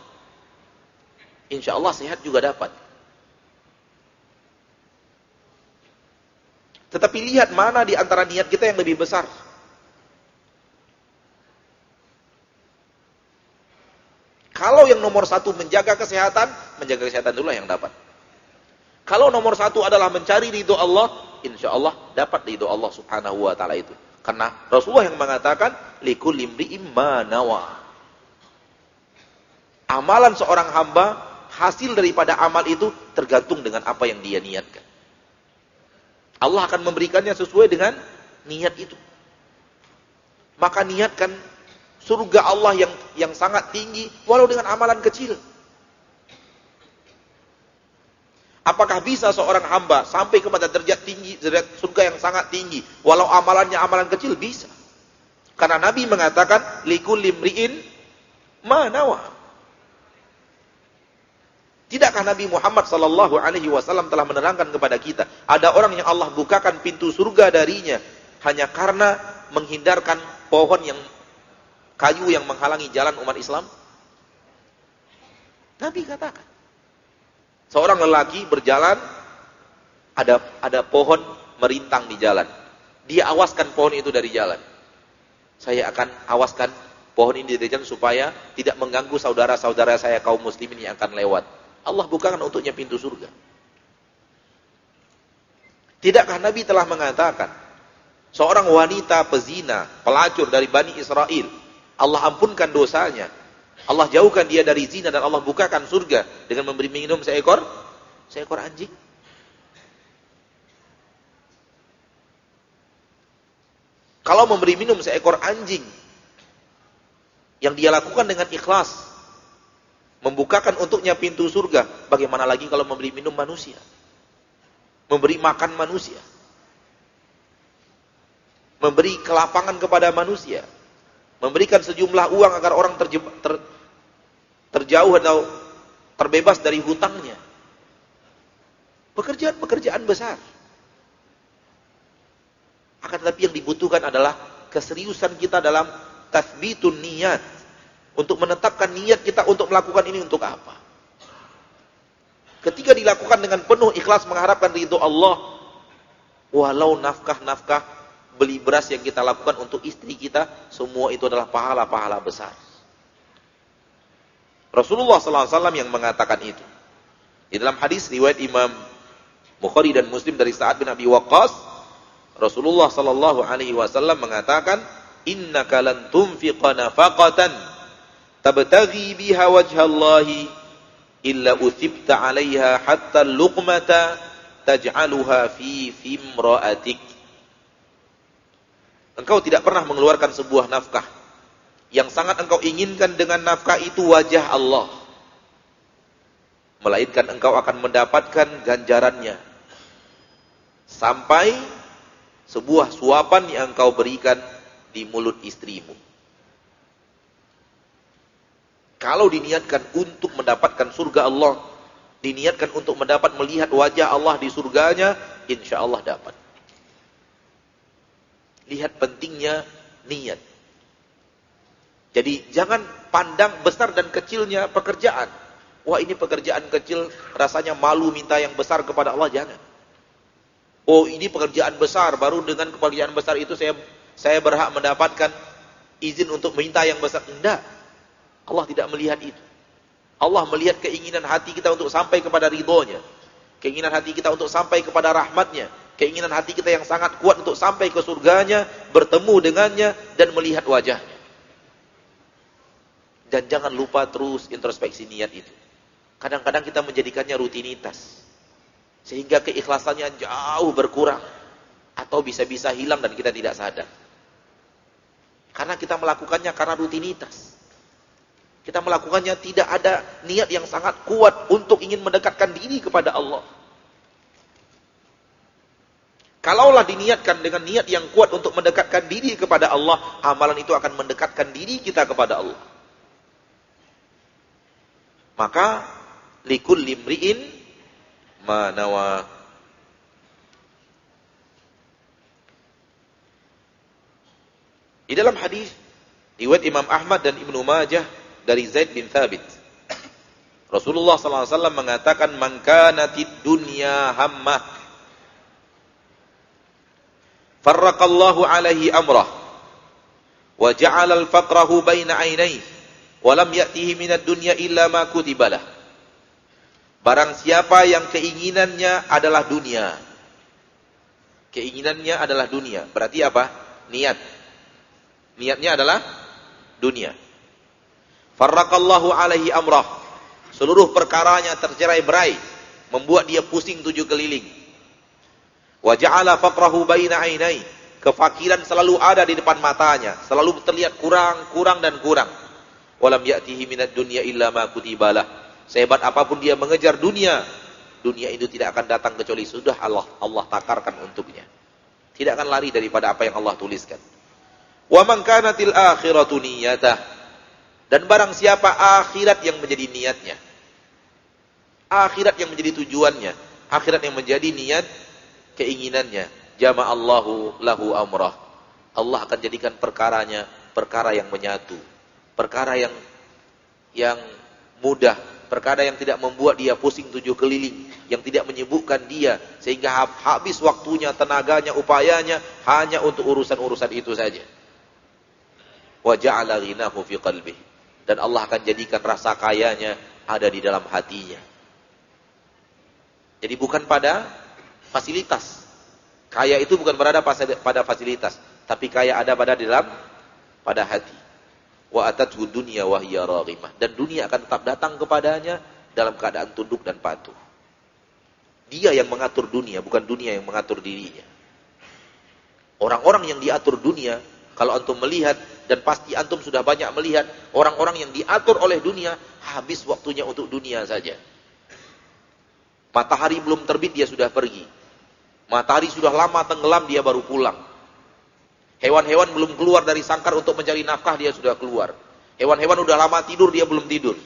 insya Allah sehat juga dapat. Tetapi lihat mana di antara niat kita yang lebih besar. Kalau yang nomor satu menjaga kesehatan, menjaga kesehatan dulu yang dapat. Kalau nomor satu adalah mencari ridho Allah, insya Allah dapat ridho Allah subhanahu wa ta'ala itu. Karena Rasulullah yang mengatakan, likulli imri'in ma nawa. Amalan seorang hamba, hasil daripada amal itu tergantung dengan apa yang dia niatkan. Allah akan memberikannya sesuai dengan niat itu. Maka niatkan surga Allah yang yang sangat tinggi, walau dengan amalan kecil. Apakah bisa seorang hamba sampai kepada derajat tinggi, derajat surga yang sangat tinggi, walau amalannya amalan kecil? Bisa. Karena Nabi mengatakan, likulli imri'in ma nawa. Tidakkah Nabi Muhammad sallallahu alaihi wasallam telah menerangkan kepada kita, ada orang yang Allah bukakan pintu surga darinya hanya karena menghindarkan pohon yang kayu yang menghalangi jalan umat Islam? Nabi katakan. Seorang lelaki berjalan, ada ada pohon merintang di jalan. Dia awaskan pohon itu dari jalan. Saya akan awaskan pohon ini dari jalan supaya tidak mengganggu saudara-saudara saya kaum muslimin yang akan lewat. Allah bukakan untuknya pintu surga. Tidakkah Nabi telah mengatakan, seorang wanita pezina, pelacur dari Bani Israel, Allah ampunkan dosanya, Allah jauhkan dia dari zina, dan Allah bukakan surga dengan memberi minum seekor seekor anjing. Kalau memberi minum seekor anjing yang dia lakukan dengan ikhlas, membukakan untuknya pintu surga, bagaimana lagi kalau memberi minum manusia, memberi makan manusia, memberi kelapangan kepada manusia, memberikan sejumlah uang agar orang terjebak, ter, terjauh atau terbebas dari hutangnya. Pekerjaan-pekerjaan besar. Akan Akan tetapi yang dibutuhkan adalah keseriusan kita dalam tathbitun niat. Untuk menetapkan niat kita untuk melakukan ini untuk apa. Ketika dilakukan dengan penuh ikhlas mengharapkan ridho Allah, walau nafkah-nafkah beli beras yang kita lakukan untuk istri kita, semua itu adalah pahala-pahala besar. Rasulullah sallallahu alaihi wasallam yang mengatakan itu. Di dalam hadis riwayat Imam Bukhari dan Muslim dari Sa'ad bin Abi Waqqas, Rasulullah sallallahu alaihi wasallam mengatakan, "Innaka lan tunfiqa nafaqatan tabtaghi biha wajhallahi illa uthibta 'alaiha hatta luqmata taj'aluha fi fimra'atik." Engkau tidak pernah mengeluarkan sebuah nafkah yang sangat engkau inginkan dengan nafkah itu wajah Allah, melainkan engkau akan mendapatkan ganjarannya sampai sebuah suapan yang engkau berikan di mulut istrimu. Kalau diniatkan untuk mendapatkan surga Allah, diniatkan untuk mendapat melihat wajah Allah di surganya, insya Allah dapat. Lihat pentingnya niat. Jadi jangan pandang besar dan kecilnya pekerjaan. Wah, ini pekerjaan kecil, rasanya malu minta yang besar kepada Allah, jangan. Oh, ini pekerjaan besar, baru dengan pekerjaan besar itu saya saya berhak mendapatkan izin untuk minta yang besar. Enggak. Allah tidak melihat itu. Allah melihat keinginan hati kita untuk sampai kepada ridhonya. Keinginan hati kita untuk sampai kepada rahmatnya. Keinginan hati kita yang sangat kuat untuk sampai ke surganya, bertemu dengannya, dan melihat wajahnya. Dan jangan lupa terus introspeksi niat itu. Kadang-kadang kita menjadikannya rutinitas. Sehingga keikhlasannya jauh berkurang. Atau bisa-bisa hilang dan kita tidak sadar. Karena kita melakukannya karena rutinitas. Kita melakukannya tidak ada niat yang sangat kuat untuk ingin mendekatkan diri kepada Allah. Kalaulah diniatkan dengan niat yang kuat untuk mendekatkan diri kepada Allah, amalan itu akan mendekatkan diri kita kepada Allah. Maka likulli imri'in ma nawa. Di dalam hadis riwayat Imam Ahmad dan Ibnu Majah dari Zaid bin Thabit, Rasulullah sallallahu alaihi wasallam mengatakan, "Man kanatid dunya hammah, farraqallahu alaihi amrah, wa ja'ala al-faqrahu baina 'ainayhi, wa lam ya'tihi minad dunya illa ma kutibalah." Barang siapa yang keinginannya adalah dunia, keinginannya adalah dunia, berarti apa? Niat. Niatnya adalah dunia. Farraqallahu alaihi amrah, seluruh perkaranya tercerai-berai, membuat dia pusing tujuh keliling. Wa ja'ala faqrahu baina 'ainai, kefakiran selalu ada di depan matanya, selalu terlihat kurang, kurang dan kurang. Walam ya'tihi minad dunya illa ma kutibalah. Sehebat apapun dia mengejar dunia, dunia itu tidak akan datang kecuali sudah Allah Allah takarkan untuknya. Tidak akan lari daripada apa yang Allah tuliskan. Wa man kanatil akhiratu niyyatah, dan barang siapa akhirat yang menjadi niatnya, akhirat yang menjadi tujuannya, akhirat yang menjadi niat keinginannya, jama'allahu lahu amrah, Allah akan jadikan perkaranya perkara yang menyatu, perkara yang yang mudah, perkara yang tidak membuat dia pusing tujuh keliling, yang tidak menyibukkan dia sehingga habis waktunya, tenaganya, upayanya hanya untuk urusan-urusan itu saja. Wa ja'ala ghinahu fi qalbihi, dan Allah akan jadikan rasa kayanya ada di dalam hatinya. Jadi bukan pada fasilitas. Kaya itu bukan berada pada fasilitas, tapi kaya ada pada dalam pada hati. Wa atathu dunya wa hiya raghimah, dan dunia akan tetap datang kepadanya dalam keadaan tunduk dan patuh. Dia yang mengatur dunia, bukan dunia yang mengatur dirinya. Orang-orang yang diatur dunia, kalau antum melihat, dan pasti antum sudah banyak melihat, orang-orang yang diatur oleh dunia, habis waktunya untuk dunia saja. Matahari belum terbit, dia sudah pergi. Matahari sudah lama tenggelam, dia baru pulang. Hewan-hewan belum keluar dari sangkar untuk mencari nafkah, dia sudah keluar. Hewan-hewan sudah lama tidur, dia belum tidur.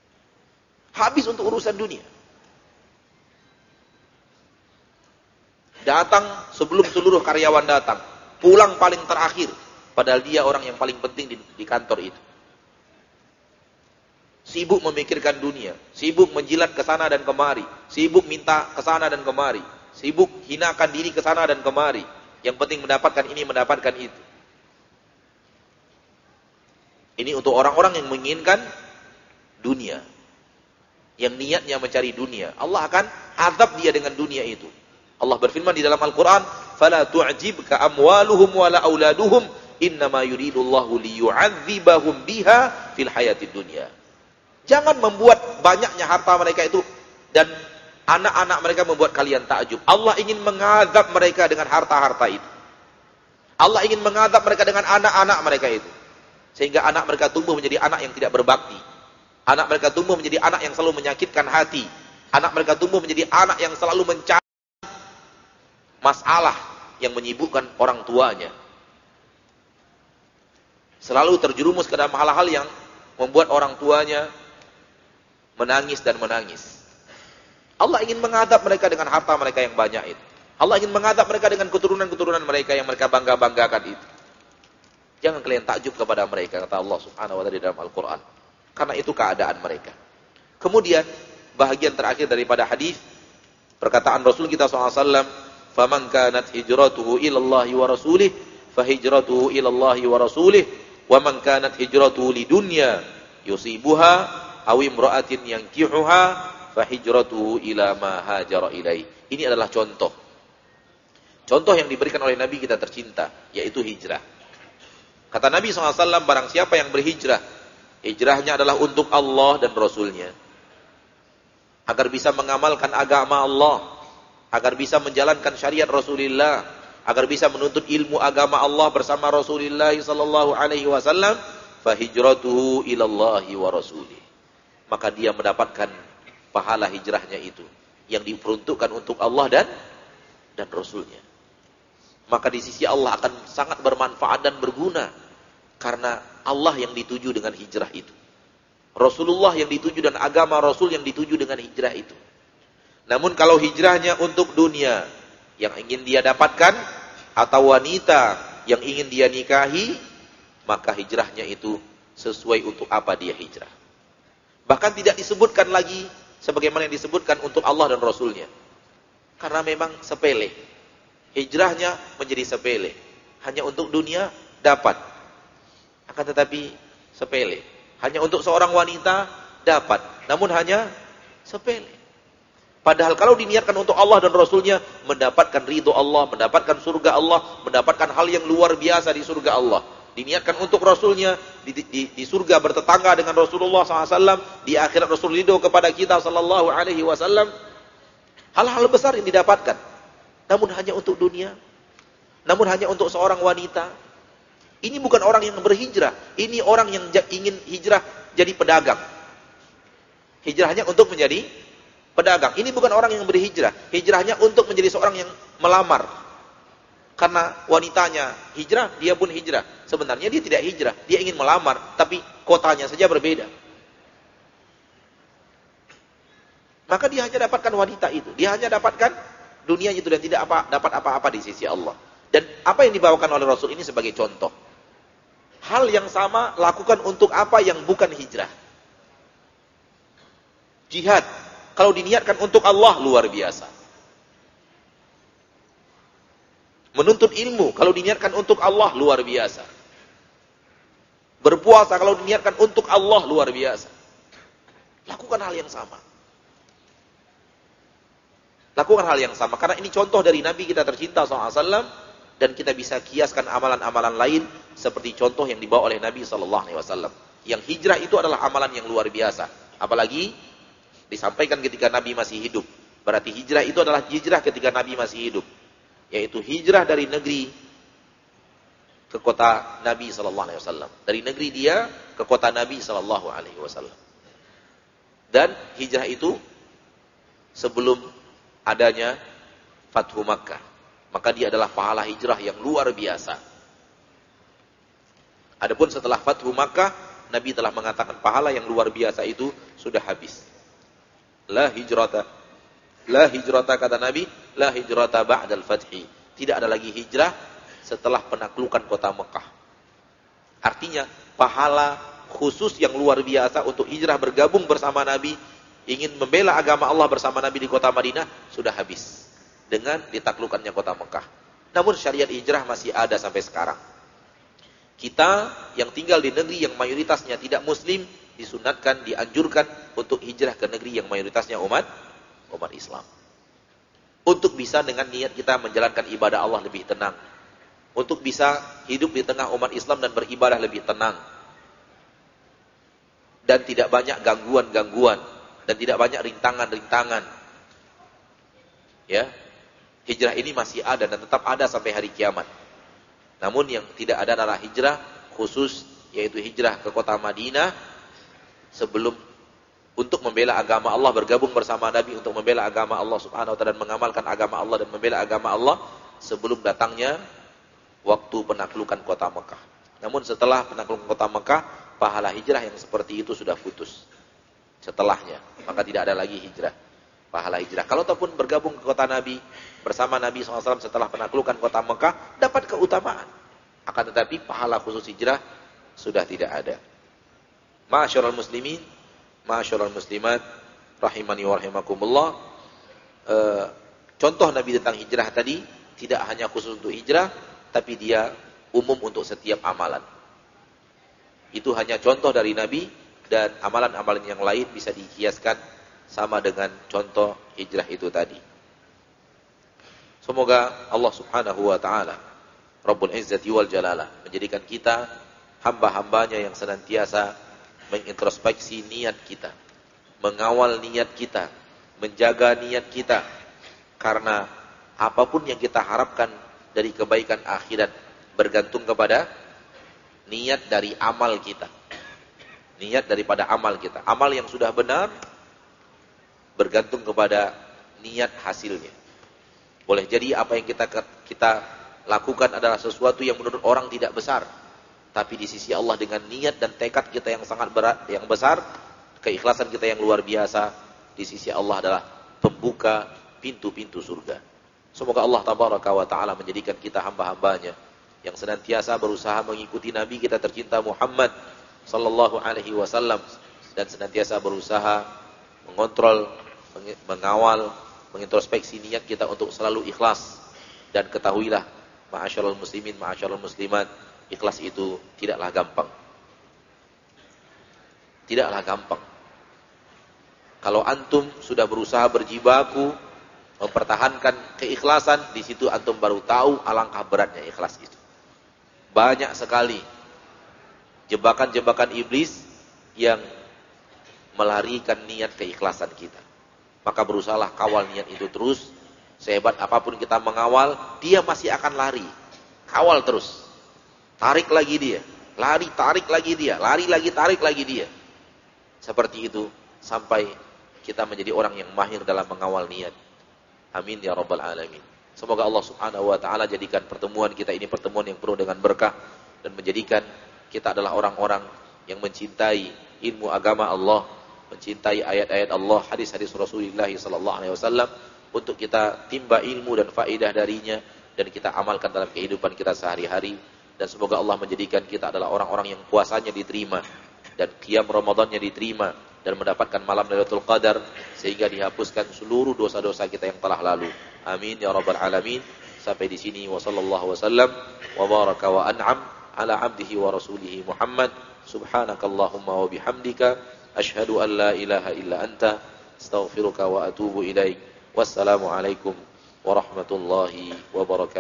Habis untuk urusan dunia. Datang sebelum seluruh karyawan datang. Pulang paling terakhir. Padahal dia orang yang paling penting di, di kantor itu. Sibuk memikirkan dunia. Sibuk menjilat ke sana dan kemari. Sibuk minta ke sana dan kemari. Sibuk hinakan diri ke sana dan kemari. Yang penting mendapatkan ini, mendapatkan itu. Ini untuk orang-orang yang menginginkan dunia. Yang niatnya mencari dunia. Allah akan azab dia dengan dunia itu. Allah berfirman di dalam Al-Quran, فَلَا تُعْجِبْكَ أَمْوَالُهُمْ وَلَا أَوْلَادُهُمْ إِنَّمَا يُرِيدُ اللَّهُ لِيُعَذِّبَهُمْ بِهَا فِي الْحَيَاةِ الدُّنْيَا. Jangan membuat banyaknya harta mereka itu dan anak-anak mereka membuat kalian takjub. Allah ingin mengazab mereka dengan harta-harta itu. Allah ingin mengazab mereka dengan anak-anak mereka itu. Sehingga anak mereka tumbuh menjadi anak yang tidak berbakti. Anak mereka tumbuh menjadi anak yang selalu menyakitkan hati. Anak mereka tumbuh menjadi anak yang selalu mencari masalah yang menyibukkan orang tuanya. Selalu terjerumus ke dalam hal-hal yang membuat orang tuanya menangis dan menangis. Allah ingin mengadab mereka dengan harta mereka yang banyak itu. Allah ingin mengadab mereka dengan keturunan-keturunan mereka yang mereka bangga-banggakan itu. Jangan kalian takjub kepada mereka, kata Allah Subhanahu wa taala di dalam Al-Qur'an. Karena itu keadaan mereka. Kemudian bahagian terakhir daripada hadis, perkataan Rasul kita shallallahu alaihi wasallam, "Faman kanat hijratuhu ila Allah wa rasulih, fa hijratuhu ila Allah wa rasulih, wa man kanat hijratuhu lidunya yusibuha aw imra'atin yankihuha, fa hijratuhu ila ma hajara ilaih." Ini adalah contoh. Contoh yang diberikan oleh Nabi kita tercinta, yaitu hijrah. Kata Nabi shallallahu alaihi wasallam, barang siapa yang berhijrah, hijrahnya adalah untuk Allah dan Rasulnya. Agar bisa mengamalkan agama Allah, agar bisa menjalankan syariat Rasulullah, agar bisa menuntut ilmu agama Allah bersama Rasulullah sallallahu alaihi wasallam, fa hijratuhu ila Allah wa rasulih. Maka dia mendapatkan pahala hijrahnya itu yang diperuntukkan untuk Allah dan dan Rasulnya. Maka di sisi Allah akan sangat bermanfaat dan berguna. Karena Allah yang dituju dengan hijrah itu. Rasulullah yang dituju dan agama Rasul yang dituju dengan hijrah itu. Namun kalau hijrahnya untuk dunia yang ingin dia dapatkan, atau wanita yang ingin dia nikahi, maka hijrahnya itu sesuai untuk apa dia hijrah. Bahkan tidak disebutkan lagi sebagaimana yang disebutkan untuk Allah dan Rasulnya. Karena memang sepele. Hijrahnya menjadi sepele. Hanya untuk dunia dapat. Akan tetapi sepele. Hanya untuk seorang wanita dapat. Namun hanya sepele. Padahal kalau diniatkan untuk Allah dan Rasulnya, mendapatkan ridho Allah, mendapatkan surga Allah, mendapatkan hal yang luar biasa di surga Allah. Diniatkan untuk Rasulnya, di, di, di surga bertetangga dengan Rasulullah shallallahu alaihi wasallam, di akhirat Rasul ridho kepada kita sallallahu alaihi wasallam. Hal-hal besar yang didapatkan. Namun hanya untuk dunia. Namun hanya untuk seorang wanita. Ini bukan orang yang berhijrah. Ini orang yang ingin hijrah jadi pedagang. Hijrahnya untuk menjadi pedagang. Ini bukan orang yang berhijrah. Hijrahnya untuk menjadi seorang yang melamar. Karena wanitanya hijrah, dia pun hijrah. Sebenarnya dia tidak hijrah. Dia ingin melamar. Tapi kotanya saja berbeda. Maka dia hanya dapatkan wanita itu. Dia hanya dapatkan dunia itu dan tidak apa, dapat apa-apa di sisi Allah. Dan apa yang dibawakan oleh Rasul ini sebagai contoh. Hal yang sama lakukan untuk apa yang bukan hijrah. Jihad. Kalau diniatkan untuk Allah, luar biasa. Menuntut ilmu. Kalau diniatkan untuk Allah, luar biasa. Berpuasa. Kalau diniatkan untuk Allah, luar biasa. Lakukan hal yang sama. Lakukan hal yang sama. Karena ini contoh dari Nabi kita tercinta shallallahu alaihi wasallam. Dan kita bisa kiaskan amalan-amalan lain. Seperti contoh yang dibawa oleh Nabi shallallahu alaihi wasallam. Yang hijrah itu adalah amalan yang luar biasa. Apalagi disampaikan ketika Nabi masih hidup. Berarti hijrah itu adalah hijrah ketika Nabi masih hidup. Yaitu hijrah dari negeri ke kota Nabi shallallahu alaihi wasallam. Dari negeri dia ke kota Nabi shallallahu alaihi wasallam. Dan hijrah itu sebelum adanya Fathu Makkah. Maka dia adalah pahala hijrah yang luar biasa. Adapun setelah Fathu Makkah, Nabi telah mengatakan pahala yang luar biasa itu sudah habis. La hijrata. La hijrata kata Nabi la hijrata ba'dal fathi. Tidak ada lagi hijrah setelah penaklukan kota Mekah. Artinya pahala khusus yang luar biasa untuk hijrah bergabung bersama Nabi, ingin membela agama Allah bersama Nabi di kota Madinah sudah habis dengan ditaklukkannya kota Mekah. Namun syariat hijrah masih ada sampai sekarang. Kita yang tinggal di negeri yang mayoritasnya tidak muslim disunatkan, dianjurkan untuk hijrah ke negeri yang mayoritasnya umat umat Islam. Untuk bisa dengan niat kita menjalankan ibadah Allah lebih tenang. Untuk bisa hidup di tengah umat Islam dan beribadah lebih tenang. Dan tidak banyak gangguan-gangguan. Dan tidak banyak rintangan-rintangan. Ya, hijrah ini masih ada dan tetap ada sampai hari kiamat. Namun yang tidak ada adalah hijrah khusus, yaitu hijrah ke kota Madinah sebelum untuk membela agama Allah, bergabung bersama Nabi untuk membela agama Allah Subhanahu wa taala dan mengamalkan agama Allah dan membela agama Allah sebelum datangnya waktu penaklukan kota Mekah. Namun setelah penaklukan kota Mekah, pahala hijrah yang seperti itu sudah putus. Setelahnya, maka tidak ada lagi hijrah. Pahala hijrah. Kalau ataupun bergabung ke kota Nabi bersama Nabi shallallahu alaihi wasallam setelah penaklukan kota Mekah, dapat keutamaan. Akan tetapi pahala khusus hijrah sudah tidak ada. Ma'asyiral muslimin, ma'asyiral muslimat, rahimani wa rahimakumullah. E, contoh Nabi tentang hijrah tadi tidak hanya khusus untuk hijrah, tapi dia umum untuk setiap amalan. Itu hanya contoh dari Nabi, dan amalan-amalan yang lain bisa dikiaskan sama dengan contoh hijrah itu tadi. Semoga Allah Subhanahu wa taala Rabbul Izzati wal Jalalah menjadikan kita hamba-hambanya yang senantiasa mengintrospeksi niat kita, mengawal niat kita, menjaga niat kita, karena apapun yang kita harapkan dari kebaikan akhirat bergantung kepada niat dari amal kita. Niat daripada amal kita. Amal yang sudah benar bergantung kepada niat hasilnya. Boleh jadi apa yang kita kita lakukan adalah sesuatu yang menurut orang tidak besar, tapi di sisi Allah dengan niat dan tekad kita yang sangat berat, yang besar, keikhlasan kita yang luar biasa, di sisi Allah adalah pembuka pintu-pintu surga. Semoga Allah tabaraka wa taala menjadikan kita hamba-hambanya yang senantiasa berusaha mengikuti Nabi kita tercinta Muhammad sallallahu alaihi wasallam, dan senantiasa berusaha mengontrol, mengawal, mengintrospeksi niat kita untuk selalu ikhlas. Dan ketahuilah ma'asyiral muslimin, ma'asyiral muslimat, ikhlas itu tidaklah gampang. Tidaklah gampang. Kalau antum sudah berusaha berjibaku mempertahankan keikhlasan, di situ antum baru tahu alangkah beratnya ikhlas itu. Banyak sekali jebakan-jebakan iblis yang melarikan niat keikhlasan kita. Maka berusahalah kawal niat itu terus. Sehebat apapun kita mengawal, dia masih akan lari. Kawal terus. Tarik lagi dia. Lari, tarik lagi dia. Lari lagi, tarik lagi dia. Seperti itu sampai kita menjadi orang yang mahir dalam mengawal niat. Amin ya rabbal alamin. Semoga Allah Subhanahu wa taala jadikan pertemuan kita ini pertemuan yang penuh dengan berkah, dan menjadikan kita adalah orang-orang yang mencintai ilmu agama Allah, mencintai ayat-ayat Allah, hadis-hadis Rasulullah sallallahu alaihi wasallam, untuk kita timba ilmu dan faedah darinya dan kita amalkan dalam kehidupan kita sehari-hari. Dan semoga Allah menjadikan kita adalah orang-orang yang puasanya diterima dan qiyam Ramadannya diterima dan mendapatkan malam Lailatul Qadar sehingga dihapuskan seluruh dosa-dosa kita yang telah lalu. Amin ya rabbal alamin. Sampai di sini wa sallallahu wasallam wa baraka wa an'am ala abdihi wa rasulihi Muhammad. Subhanakallahumma wa bihamdika asyhadu an la ilaha illa anta astaghfiruka wa atubu ilaik. Wassalamu alaikum warahmatullahi wabarakatuh.